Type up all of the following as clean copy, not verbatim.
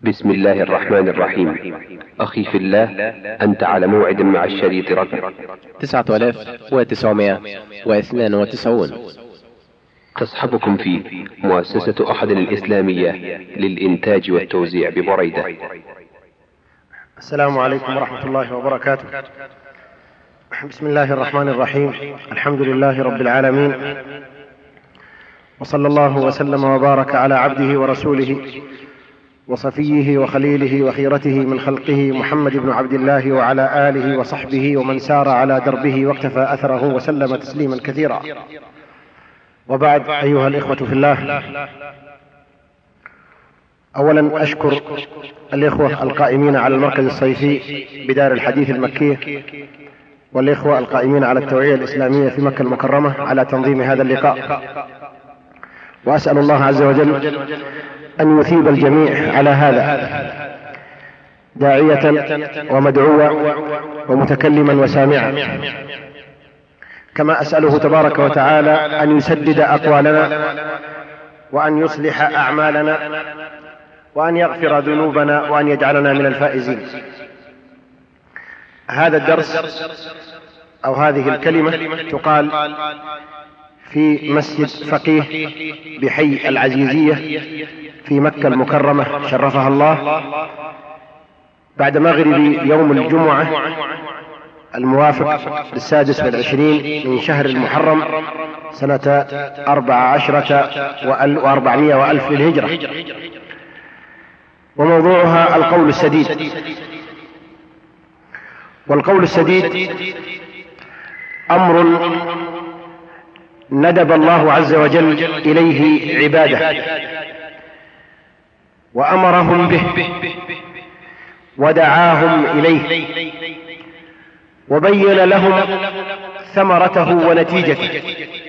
بسم الله الرحمن الرحيم. أخي في الله، أنت على موعد مع الشريط رقم 9992. تصحبكم فيه مؤسسة أحد الإسلامية للإنتاج والتوزيع ببريدة. السلام عليكم ورحمة الله وبركاته. بسم الله الرحمن الرحيم. الحمد لله رب العالمين، وصلى الله وسلم وبارك على عبده ورسوله وصفيه وخليله وخيرته من خلقه محمد بن عبد الله وعلى آله وصحبه ومن سار على دربه واقتفى أثره وسلم تسليما كثيرا. وبعد، أيها الإخوة في الله، أولا أشكر الإخوة القائمين على المركز الصيفي بدار الحديث المكية، والإخوة القائمين على التوعية الإسلامية في مكة المكرمة على تنظيم هذا اللقاء، وأسأل الله عز وجل أن يثيب الجميع على هذا، داعية ومدعوا ومتكلما وسامعا، كما أسأله تبارك وتعالى أن يسدد أقوالنا وأن يصلح أعمالنا وأن يغفر ذنوبنا وأن يجعلنا من الفائزين. هذا الدرس أو هذه الكلمة تقال في مسجد فقيه بحي العزيزية في مكة المكرمة شرفها الله، بعد مغرب يوم الجمعة الموافق 26 من شهر المحرم سنة 14 وألف للهجرة. وموضوعها القول السديد. والقول السديد أمر ندب الله عز وجل إليه عباده وأمرهم به ودعاهم إليه وبين لهم ثمرته ونتيجته،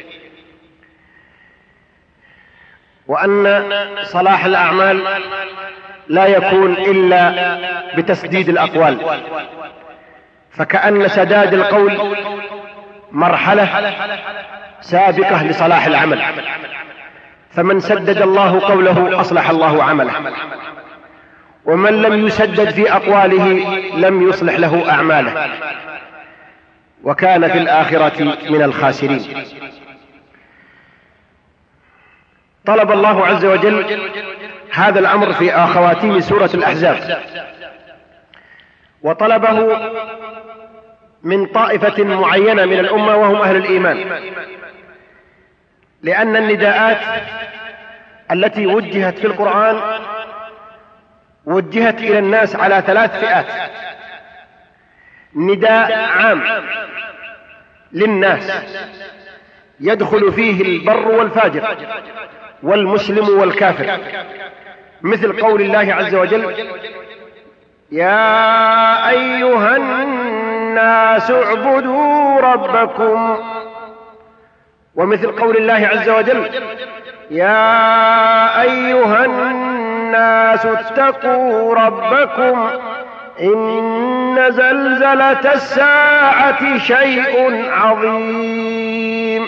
وأن صلاح الأعمال لا يكون إلا بتسديد الأقوال، فكأن سداد القول مرحلة سابقة لصلاح العمل، فمن سدد الله قوله أصلح الله عمله، ومن لم يسدد في أقواله لم يصلح له أعماله، وكان في الآخرة من الخاسرين. طلب الله عز وجل هذا الأمر في خواتيم سورة الأحزاب، وطلبه من طائفة معينة من الأمة وهم أهل الإيمان، لأن النداءات التي وجهت في القرآن وجهت إلى الناس على 3 فئات: نداء عام للناس يدخل فيه البر والفاجر والمسلم والكافر، مثل قول الله عز وجل: يا أيها الناس اعبدوا ربكم، ومثل قول الله عز وجل: يا أيها الناس اتقوا ربكم إن زلزلة الساعة شيء عظيم.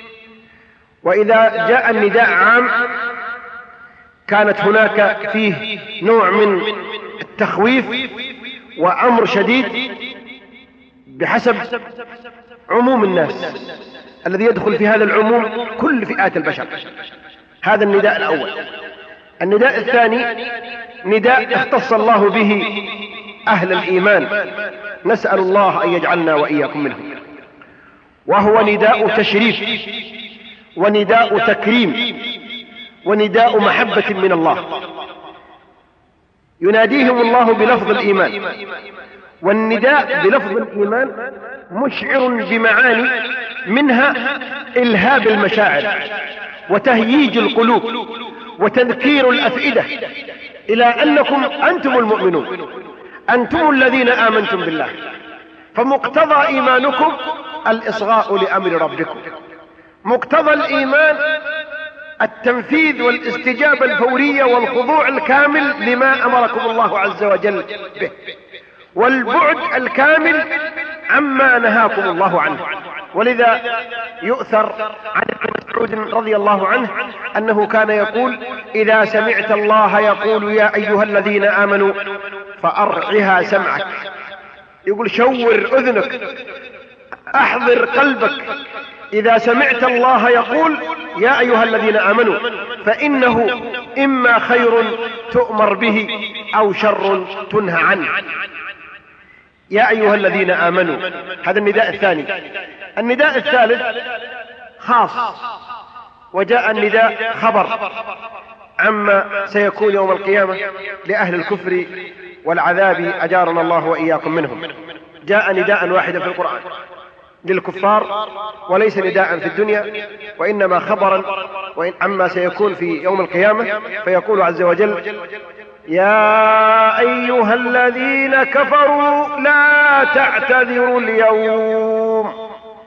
وإذا جاء النداء عام كانت هناك فيه نوع من التخويف وأمر شديد بحسب عموم الناس الذي يدخل في هذا العموم كل فئات البشر. هذا النداء الأول. النداء الثاني نداء اختص الله به أهل الإيمان، نسأل الله أن يجعلنا وإياكم منهم، وهو نداء تشريف ونداء تكريم ونداء محبة من الله، يناديهم الله بلفظ الإيمان. والنداء بلفظ الإيمان مشعر بمعاني، منها إلهاب المشاعر وتهييج القلوب وتذكير الأفئدة إلى أنكم أنتم المؤمنون، أنتم الذين آمنتم بالله، فمقتضى إيمانكم الإصغاء لأمر ربكم، مقتضى الإيمان التنفيذ والاستجابة الفورية والخضوع الكامل لما أمركم الله عز وجل به، والبعد الكامل عما نهاكم الله عنه. ولذا يؤثر عن ابن مسعود رضي الله عنه أنه كان يقول: إذا سمعت الله يقول يا أيها الذين آمنوا فأرعها سمعك. يقول: شور أذنك، أحضر قلبك، إذا سمعت الله يقول يا أيها الذين آمنوا، فإنه إما خير تؤمر به أو شر تنهى عنه. يا أيها الذين آمنوا، هذا النداء الثاني. النداء الثالث خاص، وجاء النداء خبر عما سيكون يوم القيامة لأهل الكفر والعذاب، أجارنا الله وإياكم منهم. جاء نداء واحدا في القرآن للكفار، وليس نداء في الدنيا، وإنما خبرا عما سيكون في يوم القيامة. فيقول عز وجل: يا أيها الذين كفروا لا تعتذروا اليوم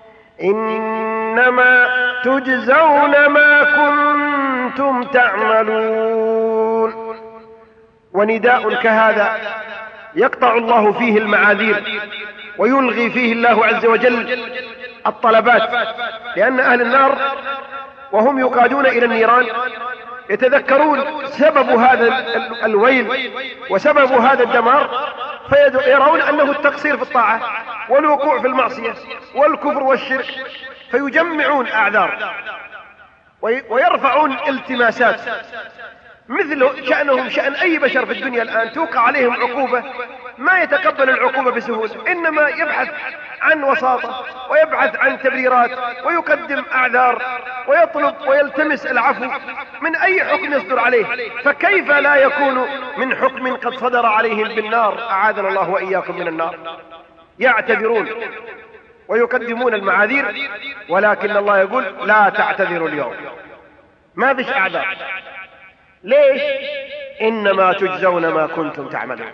إنما تجزون ما كنتم تعملون. ونداء كهذا يقطع الله فيه المعاذير، ويلغي فيه الله عز وجل الطلبات، لأن أهل النار وهم يقادون إلى النيران يتذكرون سبب هذا الويل وسبب هذا الدمار، فيرون أنه التقصير في الطاعة والوقوع في المعصية والكفر والشرك، فيجمعون أعذار ويرفعون التماسات مثل شأنهم شأن أي بشر في الدنيا. الآن توقع عليهم عقوبة ما يتقبل العقوبة بسهولة، إنما يبحث عن وساطة ويبحث عن تبريرات ويقدم أعذار ويطلب ويلتمس العفو من أي حكم يصدر عليه. فكيف لا يكون من حكم قد صدر عليهم بالنار؟ أعاذنا الله وإياكم من النار. يعتذرون ويقدمون المعاذير، ولكن الله يقول: لا تعتذروا اليوم، ما فيش أعذار. ليش؟ إنما تجزون ما كنتم تعملون.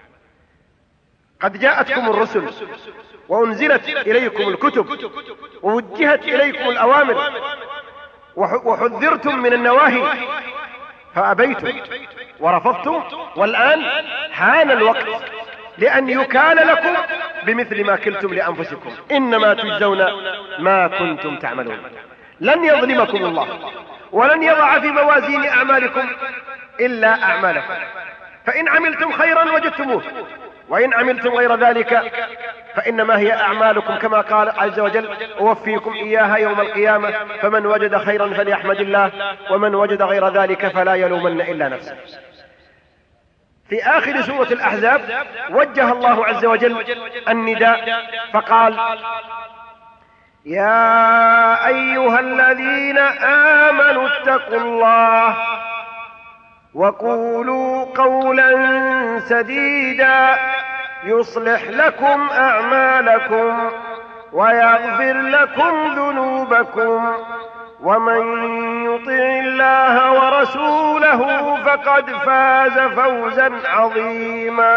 قد جاءتكم الرسل وأنزلت إليكم الكتب ووجهت إليكم الأوامر وحذرتم من النواهي فأبيتم ورفضتم، والآن حان الوقت لأن يكال لكم بمثل ما كلتم لأنفسكم. إنما تجزون ما كنتم تعملون. لن يظلمكم الله، ولن يضع في موازين أعمالكم إلا أعمالكم، فإن عملتم خيرا وجدتموه، وإن عملتم غير ذلك فإنما هي أعمالكم، كما قال عز وجل: أوفيكم إياها يوم القيامة، فمن وجد خيرا فليحمد الله، ومن وجد غير ذلك فلا يلومن إلا نفسه. في آخر سورة الأحزاب وجه الله عز وجل النداء فقال: يا أيها الذين آمنوا اتقوا الله وقولوا قولا سديدا يصلح لكم أعمالكم ويغفر لكم ذنوبكم ومن يطع الله ورسوله فقد فاز فوزا عظيما.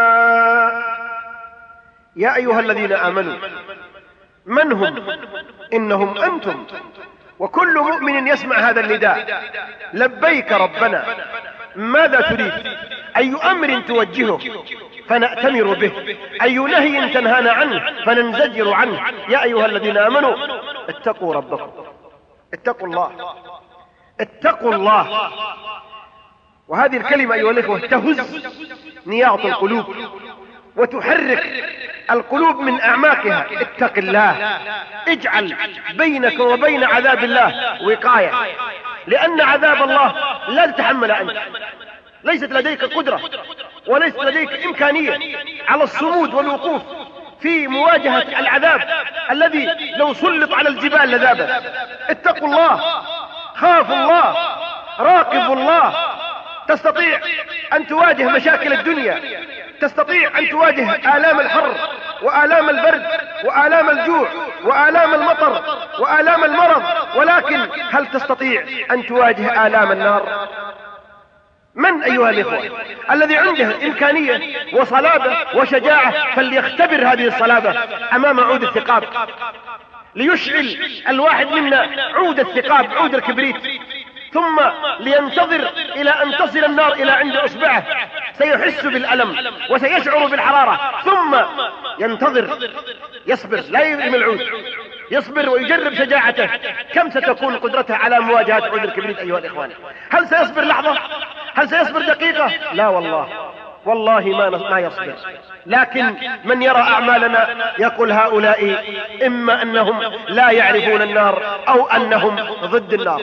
يا أيها الذين آمنوا، من هم؟ إنهم أنتم، وكل مؤمن يسمع هذا النداء: لبيك ربنا، ماذا تريد؟ أي أمر توجهه فنأتمر به، أي نهي تنهانا عنه فننزجر عنه. يا أيها الذين آمنوا اتقوا ربكم، اتقوا الله، اتقوا الله. وهذه الكلمة أيها الإخوة تهز نياط القلوب وتحرك القلوب من أعماقها. اتق الله، اجعل بينك وبين عذاب الله وقاية، لأن عذاب الله لا تتحمل أنت، ليست لديك قدرة وليست لديك إمكانية على الصمود والوقوف في مواجهة العذاب الذي لو سلط على الجبال لذابت. اتقوا الله، خافوا الله، راقبوا الله. تستطيع أن تواجه مشاكل الدنيا، تستطيع أن تواجه آلام الحر وآلام البرد وآلام الجوع وآلام المطر وآلام المرض، ولكن هل تستطيع أن تواجه آلام النار؟ من أيها الإخوة الذي عنده إمكانية وصلابة وشجاعة فليختبر هذه الصلابة أمام عود الثقاب، ليشعل الواحد منا عود الثقاب، عود الكبريت، ثم لينتظر إلى أن تصل النار إلى عند إصبعه، سيحس بالألم وسيشعر بالحرارة، ثم ينتظر، يصبر، لا يرمي العود، يصبر ويجرب شجاعته، كم ستكون قدرته على مواجهة عود الكبريت أيها الإخوان؟ هل سيصبر لحظة؟ هل سيصبر دقيقة؟ لا والله، والله ما يصبر. لكن من يرى أعمالنا يقول هؤلاء إما أنهم لا يعرفون النار أو أنهم ضد النار.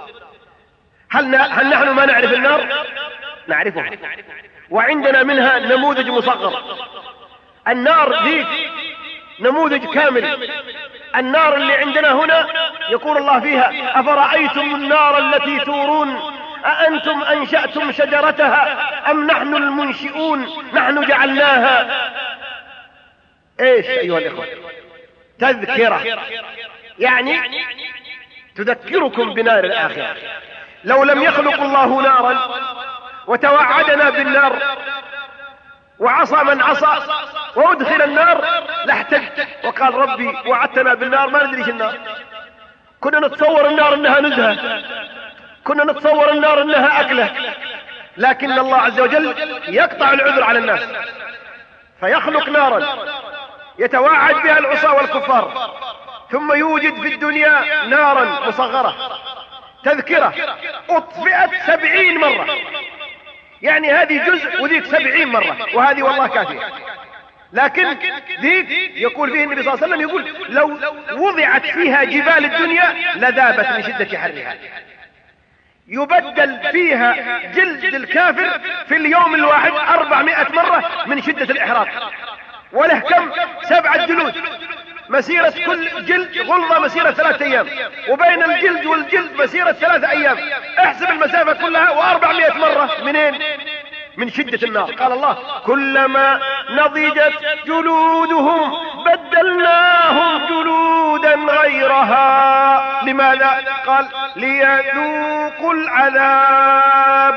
هل نحن ما نعرف النار؟ نعرفها، وعندنا منها نموذج مصغر. النار ذي نموذج كامل. النار اللي عندنا هنا يقول الله فيها: أفرأيتم النار التي تورون أأنتم أنشأتم شجرتها أم نحن المنشئون نحن جعلناها. ايش أيها الإخوة؟ تذكرة، يعني تذكركم بنار الآخرة. لو لم يخلق الله نارا وتوعدنا بالنار وعصى من عصى وادخل النار لاحتج وقال ربي وعدتنا بالنار ما ندريش النار. كنا نتصور النار انها نزهة، كنا نتصور النار انها اكله، لكن الله عز وجل يقطع العذر على الناس فيخلق نارا يتواعد بها العصاة والكفار، ثم يوجد في الدنيا نارا مصغرة تذكرة اطفئت 70 مرة، يعني هذه جزء وذيك 70 مرة، وهذه والله كافية. لكن ذيك يقول فيه النبي صلى الله عليه وسلم، يقول لو وضعت فيها جبال الدنيا لذابت من شدة حرها. يبدل فيها جلد الكافر في اليوم الواحد 400 مرة من شدة الإحراق، وله كم؟ 7 جلود، مسيرة كل جلد غلظة مسيرة 3 أيام، وبين الجلد والجلد مسيرة 3 أيام. احسب المسافة كلها، و400 مرة منين؟ من شدة النار. قال الله: كلما نضجت جلودهم بدلناهم جلودا غيرها. لماذا؟ قال: ليذوقوا العذاب.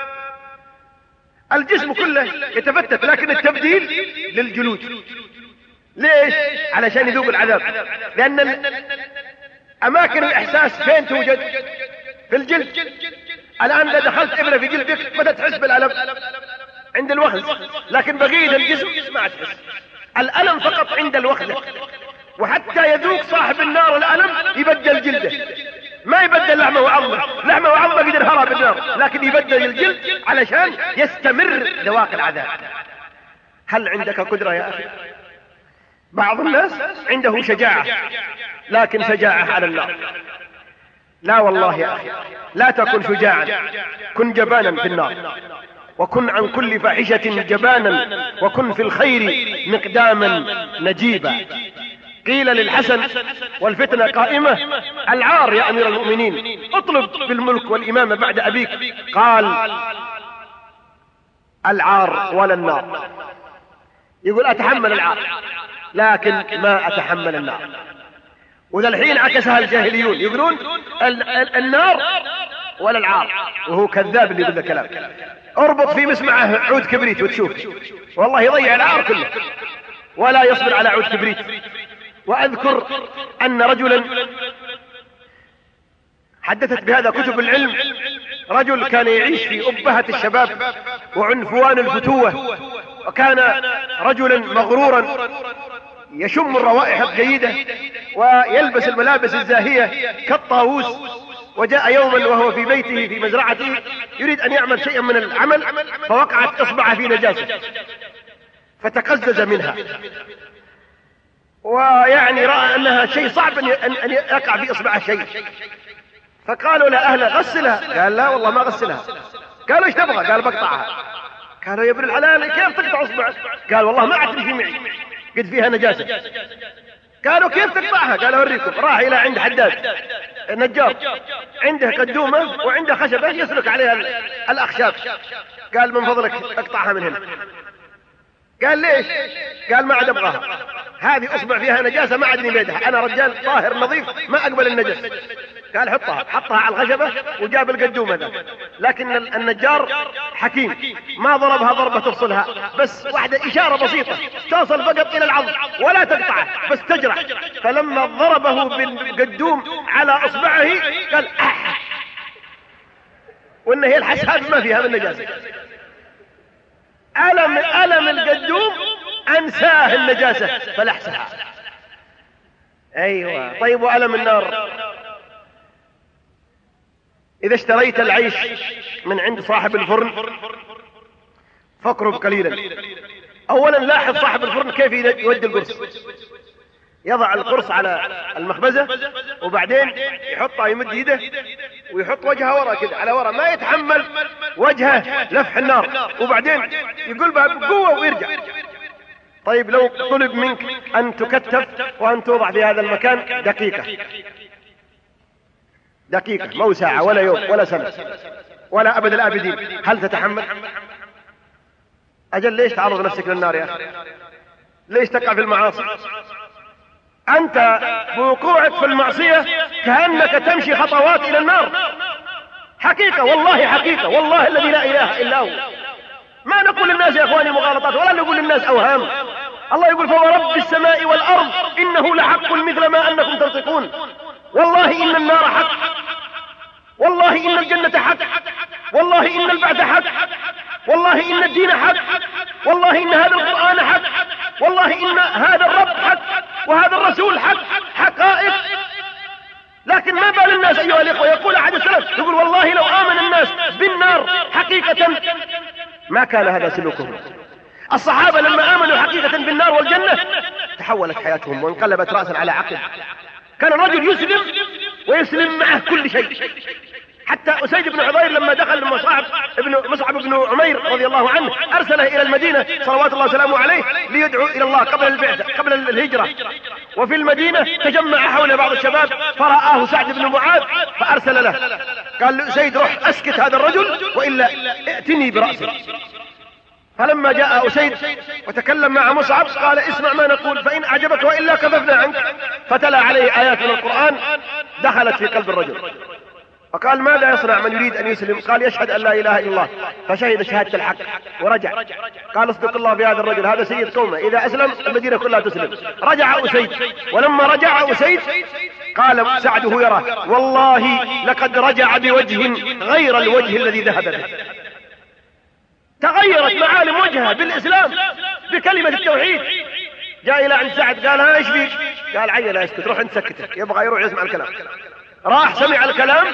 الجسم كله يتفتت، لكن التبديل للجلود. ليش؟ علشان يذوق العذاب، لأن أماكن الإحساس فين توجد؟ في الجلد. الآن إذا دخلت إبرة في جلدك متى تحس بالألم؟ عند الوخز، لكن بقية الجسم ما تحس. الألم فقط عند الوخزة. وحتى يذوق صاحب النار الألم يبدل جلده، ما يبدل لحمه وعظمه. لحمه وعظمه قدر هرب بالنار، لكن يبدل الجلد علشان يستمر ذواق العذاب. هل عندك قدرة يا أخي؟ بعض الناس عنده شجاعة، لكن شجاعة على النار. لا والله يا أخي، لا تكن شجاعا، كن جبانا في النار، وكن عن كل فاحشة جبانا، وكن في الخير مقداما نجيبا. قيل للحسن والفتنة قائمة: العار يا أمير المؤمنين، اطلب بالملك والإمامة بعد أبيك. قال: العار ولا النار. يقول: أتحمل العار لكن ما أتحمل النار. وذا الحين عكسها الجاهليون، يقولون النار ولا العار، وهو كذاب اللي يقول الكلام. اربط في مسمعه عود كبريت وتشوف، والله يضيع العار كله ولا يصبر على عود كبريت. وأذكر أن رجلا حدثت بهذا كتب العلم، رجل كان يعيش في أبهة الشباب وعنفوان الفتوة، وكان رجلا مغرورا يشم الروائح الجيدة ويلبس الملابس الزاهية كالطاووس. وجاء يوما وهو في بيته في مزرعته يريد أن يعمل شيئا من العمل، فوقعت إصبعه في نجاسة فتقزز منها، ويعني رأى أنها شيء صعب أن يقع في إصبعه شيء. فقالوا له أهله: غسلها. قال: لا والله ما غسلها. قالوا: ايش تبغى؟ قال: بقطعها. قالوا: يا ابن الحلال كيف تقطع إصبعك؟ قال: والله ما أعترف معي، قد فيها نجاسة. قالوا: كيف تقطعها؟ قال: أوريكم. راح إلى عند حداد النجار، عنده قدومة وعنده خشبة يسلك عليها الأخشاب. قال: من فضلك اقطعها من هنا. قال: ليش؟ قال: ما عاد ابغاها، هذه اصبع فيها نجاسة ما عاد بيدها، انا رجال طاهر نظيف ما اقبل النجس. قال: حطها على الخشبة وجاب القدومة ذا. لكن النجار حكيم، ما ضربها ضربة تفصلها، بس واحدة اشارة بسيطة تصل فقط الى العظم ولا تقطعه، بس تجرح. فلما ضربه بالقدوم على اصبعه قال: وانه يلحس هذه ما فيها من نجاسة. ألم القدوم أنساه النجاسة فلحسها. ايوه. طيب وألم النار؟ إذا اشتريت العيش من عند صاحب الفرن فاقرب قليلا. أولا لاحظ صاحب الفرن كيف يودي القرص. يضع القرص على المخبزة وبعدين يحطها، يمد يده ويحط وجهه ورا كده على ورا، ما يتحمل وجهه لفح النار، وبعدين يقول بها بقوة ويرجع. طيب لو طلب منك أن تكتف وأن توضع في هذا المكان دقيقة، مو ساعة ولا يوم ولا سنة ولا أبد الآبدين، هل تتحمل؟ أجل ليش تعرض نفسك للنار يا أخي؟ ليش تقع في المعاصي؟ أنت بوقوعك في المعصية كأنك تمشي خطوات إلى النار. حقيقة والله، حقيقة والله الذي لا إله إلا هو. ما نقول للناس يا إخواني مغالطات، ولا نقول للناس أوهام. الله يقول فورب السماء والأرض إنه لحق مثل ما أنكم تنطقون. والله إن النار حق، والله إن الجنة حق، والله إن البعث حق، والله إن الدين حق، والله إن هذا القرآن حق، والله إن هذا الرب حق وهذا الرسول حق، حقائق. لكن ما بال الناس أيها الإخوة، يقول أحد السلف يقول والله لو آمن الناس بالنار حقيقة ما كان هذا سلوكهم. الصحابة لما آمنوا حقيقة بالنار والجنة تحولت حياتهم وانقلبت رأسا على عقب. كان الرجل يسلم ويسلم معه كل شيء. حتى أسيد بن حضير لما دخل مصعب بن عمير رضي الله عنه أرسله إلى المدينة صلوات الله وسلامه عليه ليدعو إلى الله قبل البعثة قبل الهجرة. وفي المدينة تجمع حول بعض الشباب فرآه سعد بن معاذ فأرسل له، قال له أسيد روح أسكت هذا الرجل وإلا ائتني برأسه. فلما جاء أسيد وتكلم مع مصعب قال اسمع ما نقول فإن أعجبك وإلا كففنا عنك. فتلا عليه آيات من القرآن دخلت في قلب الرجل. فقال ماذا يصنع من يريد أن يسلم؟ قال يشهد أن لا إله إلا الله، فشهد شهادة الحق ورجع. قال اصدق الله بهذا الرجل، هذا سيد قومه، إذا أسلم المدينة كلها تسلم. رجع أسيد، ولما رجع أسيد قال سعد هو يراه والله لقد رجع بوجه غير الوجه الذي ذهب به. تغيرت معالم وجهه بالإسلام بكلمة التوحيد. جاء إلى عند سعد قال ها ايش بيك؟ قال عيل اسكت، روح انت سكته، يبغى يروح يسمع الكلام. راح سمع الكلام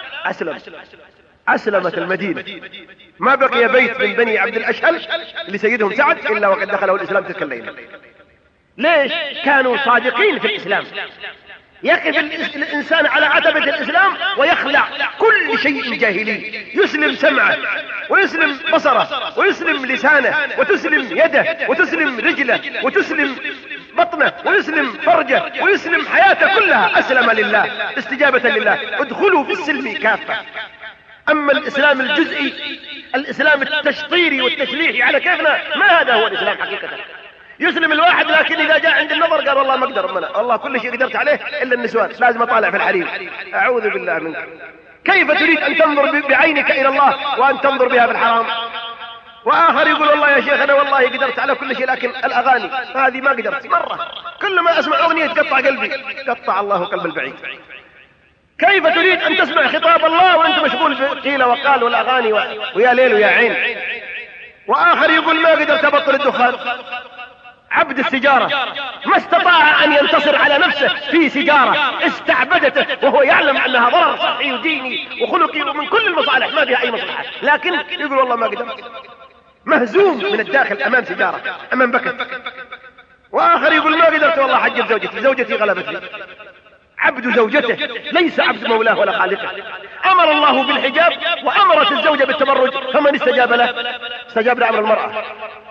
أسلمت المدينة. ما بقي بيت من بني عبد الأشهل لسيدهم سعد إلا وقد دخله الإسلام تلك الليلة. ليش؟ كانوا صادقين في الإسلام. يقف الإنسان على عتبة الإسلام ويخلع كل شيء جاهلي، يسلم سمعه ويسلم بصره ويسلم لسانه وتسلم يده وتسلم رجله وتسلم بطنه ويسلم فرجه ويسلم حياته كلها. أسلم لله استجابة لله. ادخلوا في السلم كافة. أما الإسلام الجزئي، الإسلام التشطيري والتشليحي على كيفنا، ما هذا هو الإسلام حقيقة. يسلم الواحد لكن إذا جاء عند النظر قال والله ما أقدر منه، الله كل شيء قدرت عليه إلا النسوان، لازم أطالع في الحريم. أعوذ بالله منك. كيف تريد أن تنظر بعينك إلى الله وأن تنظر بها في الحرام؟ وآخر يقول والله يا شيخ أنا والله قدرت على كل شيء لكن الأغاني هذه ما قدرت مرة، كل ما أسمع أغنية تقطع قلبي. قطع الله قلب البعيد. كيف تريد أن تسمع خطاب الله وأنت مشغول بقيل وقال والأغاني ويا ليل ويا عين؟ وآخر يقول ما قدرت أبطل الدخان. عبد السجارة ما استطاع أن ينتصر على نفسه في سجارة استعبدته وهو يعلم أنها ضرر صحي وديني وخلقي ومن كل المصالح ما فيها أي مصلحة، لكن يقول والله ما قدرت. مهزوم من الداخل أمام سجارة، أمام بكت. وآخر يقول ما قدرت والله حجب زوجتي غلبتني. عبد زوجته ليس عبد مولاه ولا خالقه. أمر الله بالحجاب وأمرت الزوجة بالتبرج، فمن استجاب له استجاب لأمر المرأة.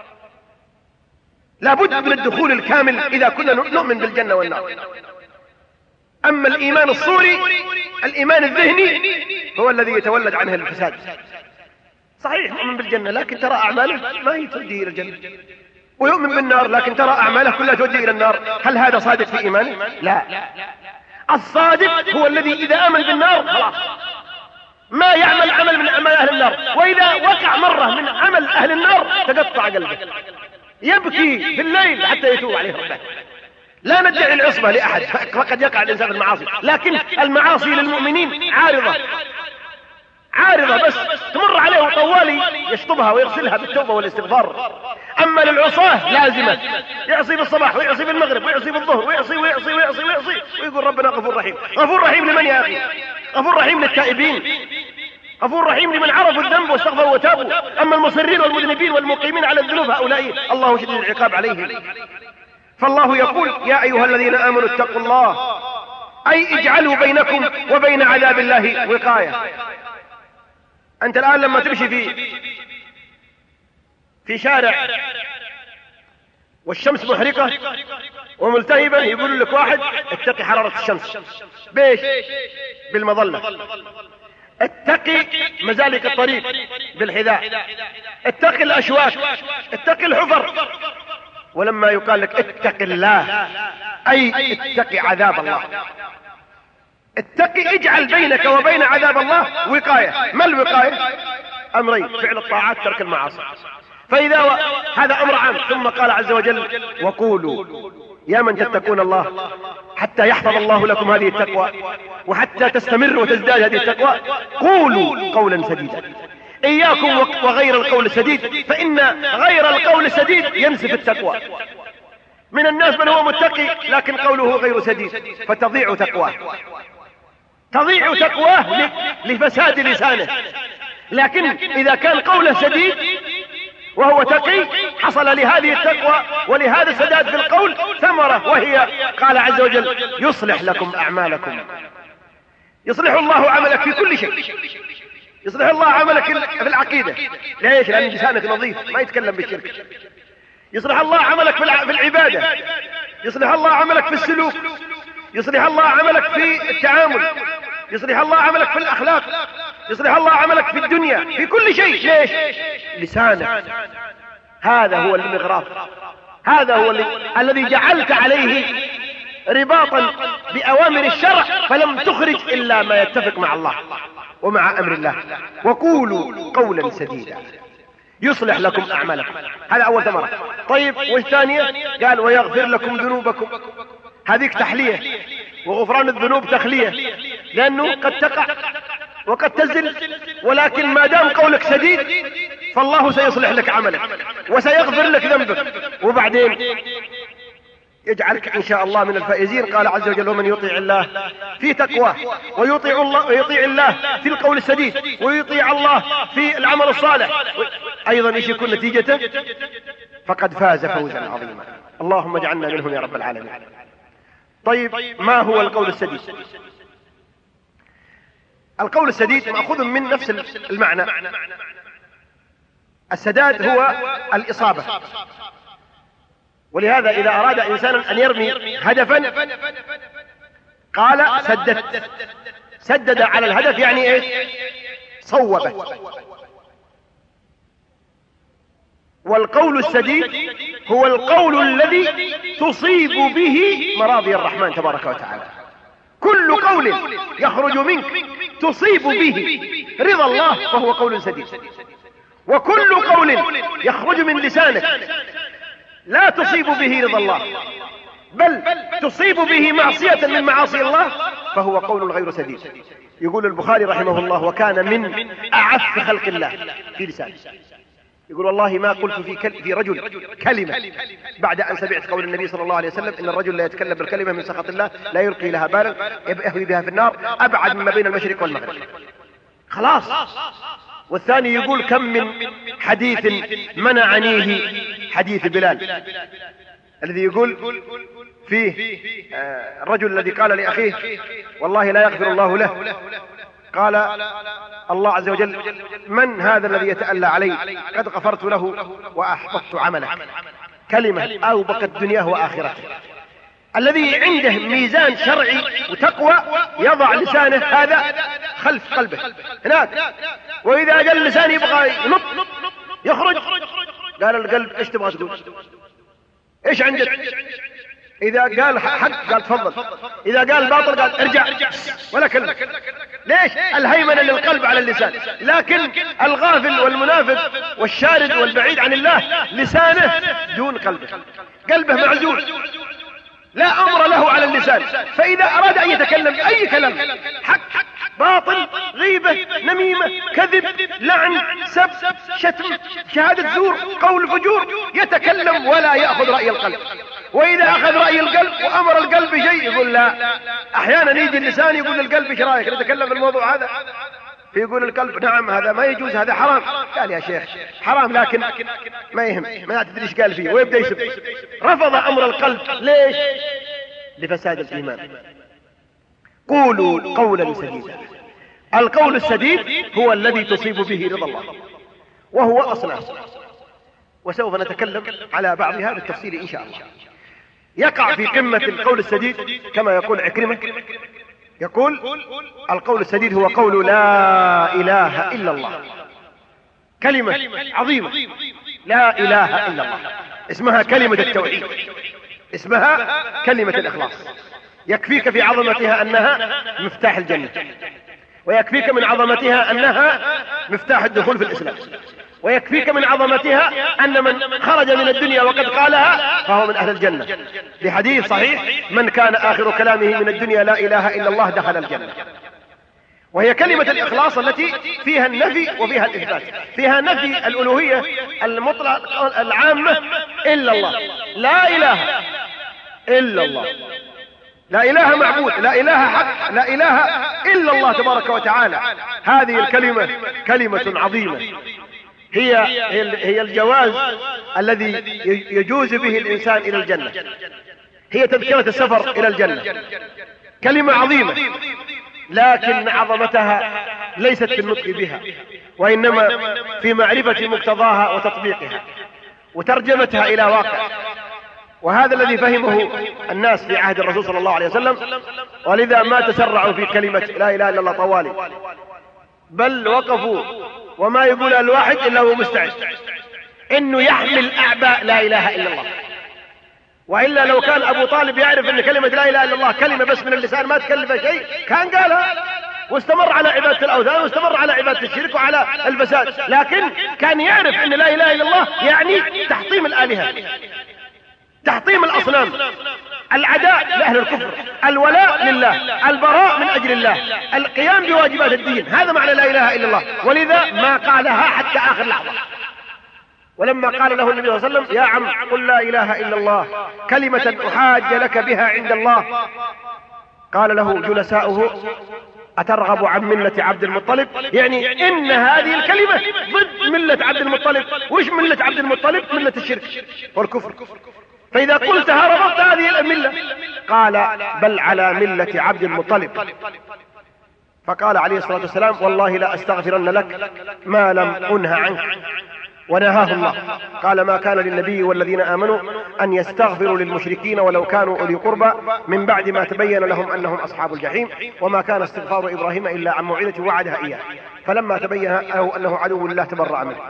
لابد من الدخول الكامل إذا كنا نؤمن بالجنة والنار. أما الإيمان الصوري، الإيمان الذهني، هو الذي يتولد عنه الفساد. صحيح مؤمن بالجنة لكن ترى أعماله ما هي تؤدي إلى الجنة، ويؤمن بالنار لكن ترى أعماله كلها تؤدي إلى النار. هل هذا صادق في إيمانه؟ لا. الصادق هو الذي إذا آمن بالنار خلاص ما يعمل عمل من أعمال أهل النار، وإذا وقع مرة من عمل أهل النار تقطع قلبه، يبكي في الليل حتى يتوب عليه ربه. لا ندعي العصمة لأحد، فقد يقع الإنسان في المعاصي، لكن المعاصي للمؤمنين عارضة. عارضة بس تمر عليه وطوالي يشطبها ويغسلها بالتوبة والاستغفار. اما للعصاة لازمة، يعصي بالصباح ويعصي بالمغرب ويعصي بالظهر ويعصي ويعصي ويعصي ويعصي ويقول ربنا غفور رحيم. غفور رحيم لمن يا اخي؟ غفور رحيم للتائبين، غفور رحيم لمن عرفوا الذنب واستغفروا وتابوا. اما المصرين والمذنبين والمقيمين على الذنوب هؤلاء الله شديد العقاب عليهم. فالله يقول يا ايها الذين امنوا اتقوا الله، اي اجعلوا بينكم وبين عذاب الله وقاية. انت الان لما تمشي في شارع والشمس محرقة وملتهبة، يقول لك واحد اتقي حرارة الشمس. بيش؟ بالمظلة. اتقي مزالك الطريق بالحذاء، اتقي الاشواك، اتقي الحفر. ولما يقال لك اتق الله اي اتقي عذاب الله. اتقي، اجعل بينك وبين عذاب الله وقاية. ما الوقاية؟ امرين: فعل الطاعات، ترك المعاصي. فاذا هذا امر عام. ثم قال عز وجل وقولوا يا من تتقون الله حتى يحفظ الله لكم هذه التقوى وحتى تستمر وتزداد هذه التقوى، قولوا قولا سديدا. اياكم وغير القول السديد، فان غير القول السديد ينسف التقوى. من الناس من هو متقي لكن قوله غير سديد، فتضيع تقواه، تضيع تقواه لفساد لسانه. لكن اذا كان قوله سديد وهو تقي، حصل لهذه التقوى ولهذا السداد في القول ثمرة، وهي قال عز وجل يصلح لكم اعمالكم. يصلح الله عملك في كل شيء، يصلح الله عملك في العقيدة. ليش؟ لأن لسانك نظيف ما يتكلم بالشرك. يصلح الله عملك في العبادة، يصلح الله عملك في السلوك، يصلح الله عملك في التعامل، يصلح الله عملك في الأخلاق، يصلح الله عملك في الدنيا، في كل شيء. ليش؟ لسانك. هذا هو المغراف، هذا هو الذي جعلت عليه رباطا بأوامر الشرع، فلم تخرج إلا ما يتفق مع الله ومع أمر الله. وقولوا قولا سديدا يصلح لكم أعمالكم. هذا أول ثمرة. طيب والثانية؟ قال ويغفر لكم ذنوبكم. هذيك تحلية، وغفران الذنوب تخلية، لأنه قد تقع وقد تزل، ولكن ما دام قولك سديد فالله سيصلح لك عملك وسيغفر لك ذنبك، وبعدين يجعلك إن شاء الله من الفائزين. قال عز وجل ومن يطيع الله في تقواه ويطيع الله في القول السديد ويطيع الله في العمل الصالح، أيضا إيش يكون نتيجته؟ فقد فاز فوزا عظيما. اللهم اجعلنا منهم يا رب العالمين. طيب ما هو القول السديد؟ القول السديد مأخوذ من نفس المعنى. السداد هو الإصابة، ولهذا إذا أراد إنسان أن يرمي هدفا قال سدد على الهدف، يعني إيه؟ صوبه. والقول السديد هو القول الذي تصيب به مراضي الرحمن تبارك وتعالى. كل قول يخرج منك تصيب به رضا الله فهو قول سديد، وكل قول يخرج من لسانك لا تصيب به رضا الله بل تصيب به معصية من معاصي الله فهو قول غير سديد. يقول البخاري رحمه الله وكان من أعف خلق الله في لسانه، يقول والله ما قلت في رجل كلمة بعد أن سمعت قول النبي صلى الله عليه وسلم إن الرجل لا يتكلم بالكلمة من سخط الله لا يلقي لها بالا يهوي بها في النار أبعد مما بين المشرق والمغرب. خلاص. والثاني يقول كم من حديث منعنيه حديث بلال، الذي يقول فيه الرجل الذي قال لأخيه والله لا يغفر الله له، قال الله عز وجل من هذا الذي يتألى علي؟ قد غفرت له وأحبطت عمله. كلمة أوبقت دنياه وآخرته. الذي عنده ميزان شرعي وتقوى يضع لسانه هذا خلف قلبه هناك، وإذا قال اللسان يبغى ينط يخرج قال القلب ايش تبغى تقول؟ ايش عندك؟ إذا قال حق قال تفضل، إذا قال باطل قال ارجع ولا كلمة. ليش؟ الهيمنة للقلب على اللسان. لكن الغافل والمنافق والشارد والبعيد عن الله لسانه دون قلبه، قلبه معزول لا أمر له على اللسان، فإذا أراد أن يتكلم أي كلام حق باطل، غيبة، نميمة، كذب، لعن، سب، شتم، شهادة زور، قول فجور، يتكلم ولا يأخذ رأي القلب. وإذا أخذ رأي القلب وأمر القلب بشيء يقول لا. أحيانا يجي اللسان يقول للقلب ايش رايك نتكلم في الموضوع هذا، فيقول القلب نعم هذا ما يجوز، هذا حرام. قال يا شيخ حرام لكن ما يهم، ما تدري ايش قال فيه، ويبدأ يسب. رفض أمر القلب. ليش؟ لفساد الإيمان. قولوا قولا سديدا. القول السديد هو الذي تصيب به رضا الله، وهو أصناف، وسوف نتكلم على بعضها بالتفصيل إن شاء الله. يقع في قمة القول السديد كما يقول عكرمة، يقول القول السديد هو قول لا إله إلا الله. كلمة عظيمة، لا إله إلا الله، اسمها كلمة التوحيد، اسمها كلمة الإخلاص. يكفيك في عظمتها أنها مفتاح الجنة، ويكفيك من عظمتها أنها مفتاح الدخول في الإسلام، ويكفيك من عظمتها أن من خرج من الدنيا وقد قالها فهو من أهل الجنة، بحديث صحيح من كان آخر كلامه من الدنيا لا إله إلا الله دخل الجنة. وهي كلمة الإخلاص التي فيها النفي وفيها الإثبات، فيها نفي الألوهية المطلق العامة إلا الله، لا إله إلا الله، لا إله معبود، لا إله حق، لا إله إلا الله تبارك وتعالى. هذه الكلمة كلمة عظيمة، هي الجواز الذي يجوز به الإنسان إلى الجنة، هي تذكرة السفر إلى الجنة. كلمة عظيمة، لكن عظمتها ليست في النطق بها، وإنما في معرفة مقتضاها وتطبيقها وترجمتها إلى واقع. وهذا الذي فهمه الناس في عهد الرسول صلى الله عليه وسلم، ولذا ما تسرعوا في كلمة لا إله إلا الله طوالي، بل وقفوا وما يقول الواحد إلا هو مستعد إنه يحمل أعباء لا إله إلا الله. وإلا لو كان أبو طالب يعرف أن كلمة لا إله إلا الله كلمة بس من اللسان ما تكلف شيء كان قالها، واستمر على عبادة الأوثان، واستمر على عبادة الشرك وعلى الفساد. لكن كان يعرف أن لا إله إلا الله يعني تحطيم الآلهة، تحطيم الأصنام، العداء لأهل الكفر، الولاء لله، البراء من أجل الله، القيام بواجبات الدين. هذا معنى لا إله إلا الله، ولذا ما قالها حتى آخر لحظة. ولما قال له النبي صلى الله عليه وسلم يا عم قل لا إله إلا الله كلمة أحاج لك بها عند الله، قال له جلساؤه أترغب عن ملة عبد المطلب؟ يعني إن هذه الكلمة ضد ملة عبد المطلب. وش ملة عبد المطلب؟ ملة الشرك والكفر، فإذا قلتها رفضت هذه الملة. قال بل على ملة عبد المطلب. فقال عليه الصلاة والسلام والله لا أستغفرن لك ما لم أنه عنك، ونهاه الله. قال ما كان للنبي والذين آمنوا أن يستغفروا للمشركين ولو كانوا أولي قربى من بعد ما تبين لهم أنهم أصحاب الجحيم، وما كان استغفار إبراهيم إلا عن موعدة وعدها إياه فلما تبين له أنه عدو لله تبرأ منه.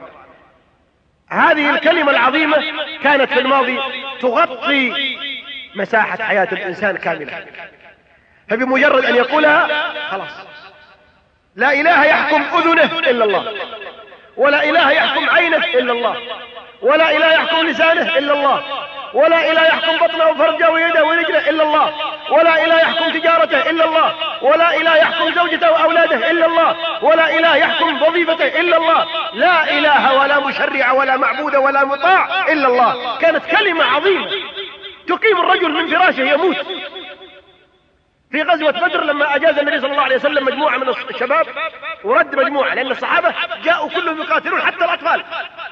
هذه الكلمة العظيمة كانت في الماضي تغطي مساحة حياة الإنسان كاملة، فبمجرد أن يقولها خلاص لا إله يحكم أذنه إلا الله، ولا إله يحكم عينه إلا الله، ولا إله يحكم لسانه إلا الله، ولا إله يحكم بطنه وفرجه ويده ورجله إلا الله، ولا إله يحكم تجارته إلا الله، ولا إله يحكم زوجته وأولاده إلا الله، ولا إله يحكم وظيفته إلا الله، لا إله ولا مشرع ولا معبود ولا مطاع إلا الله. كانت كلمة عظيمة تقيم الرجل من فراشه يموت. في غزوة بدر لما أجاز النبي صلى الله عليه وسلم مجموعة من الشباب ورد مجموعة، لأن الصحابة جاءوا كلهم يقاتلون حتى الأطفال،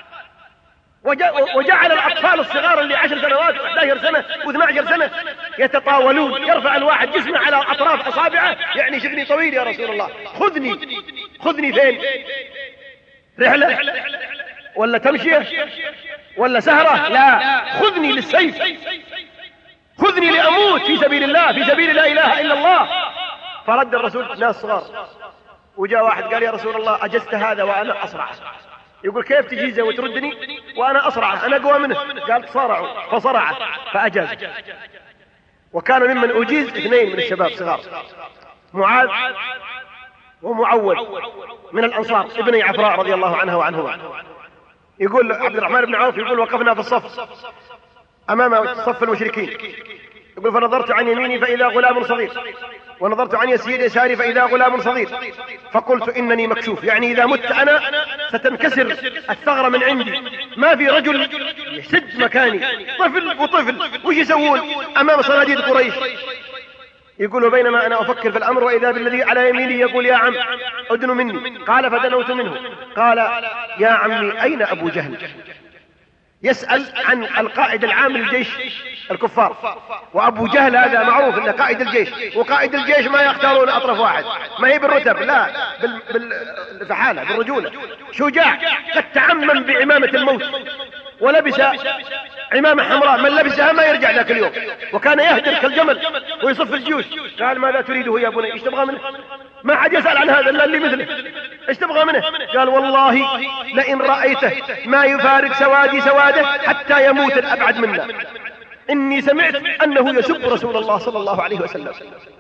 وجعل الأطفال الصغار اللي 10 سنوات و11 سنة و12 سنة يتطاولون، يرفع الواحد جسمه على أطراف أصابعه يعني شغلي طويل يا رسول الله، خذني فين؟ رحلة ولا تمشية ولا سهرة؟ لا، خذني للسيف، خذني لأموت في سبيل الله، في سبيل لا إله إلا الله. فرد الرسول ناس صغار، وجاء واحد قال يا رسول الله أجزت هذا وأنا أصرع. يقول كيف تجيزه وتردني وأنا أصرع، أنا أقوى منه؟ قال صارعوا فصرع فأجاز. وكان ممن أجيز 2 من الشباب صغار، معاذ ومعوذ من الأنصار ابني عفراء رضي الله عنها وعنهما. يقول عبد الرحمن بن عوف يقول وقفنا في الصف أمام صف المشركين، يقول فنظرت عن يميني فإذا غلام صغير ونظرت عن يساري فإذا غلام صغير، فقلت إنني مكشوف، يعني إذا مت أنا ستنكسر الثغرة من عندي، ما في رجل يسد مكاني، طفل وطفل وش يسوون أمام صناديد قريش. يقول بينما أنا أفكر في الأمر وإذا بالذي على يميني يقول يا عم أدن مني. قال فدنوت منه. قال يا عمي أين أبو جهل؟ يسأل عن القائد العام للجيش الكفار، وأبو جهل هذا معروف أنه قائد الجيش، وقائد الجيش ما يختارون أطرف واحد، ما هي بالرتب، لا بالفحالة بالرجولة، شجاع قد تعمم بعمامة الموت ولبس عمامة حمراء، من لبسها ما يرجع ذاك اليوم، وكان يهدر كالجمل ويصف الجيوش. قال ماذا تريده يا بني؟ ايش تبغى منه؟ ما حد يسأل عن هذا الا اللي مثله، ايش تبغى منه؟ قال والله لئن رأيته ما يفارق سوادي سواده حتى يموت الأبعد منا، إني سمعت أنه يسب رسول الله صلى الله عليه وسلم.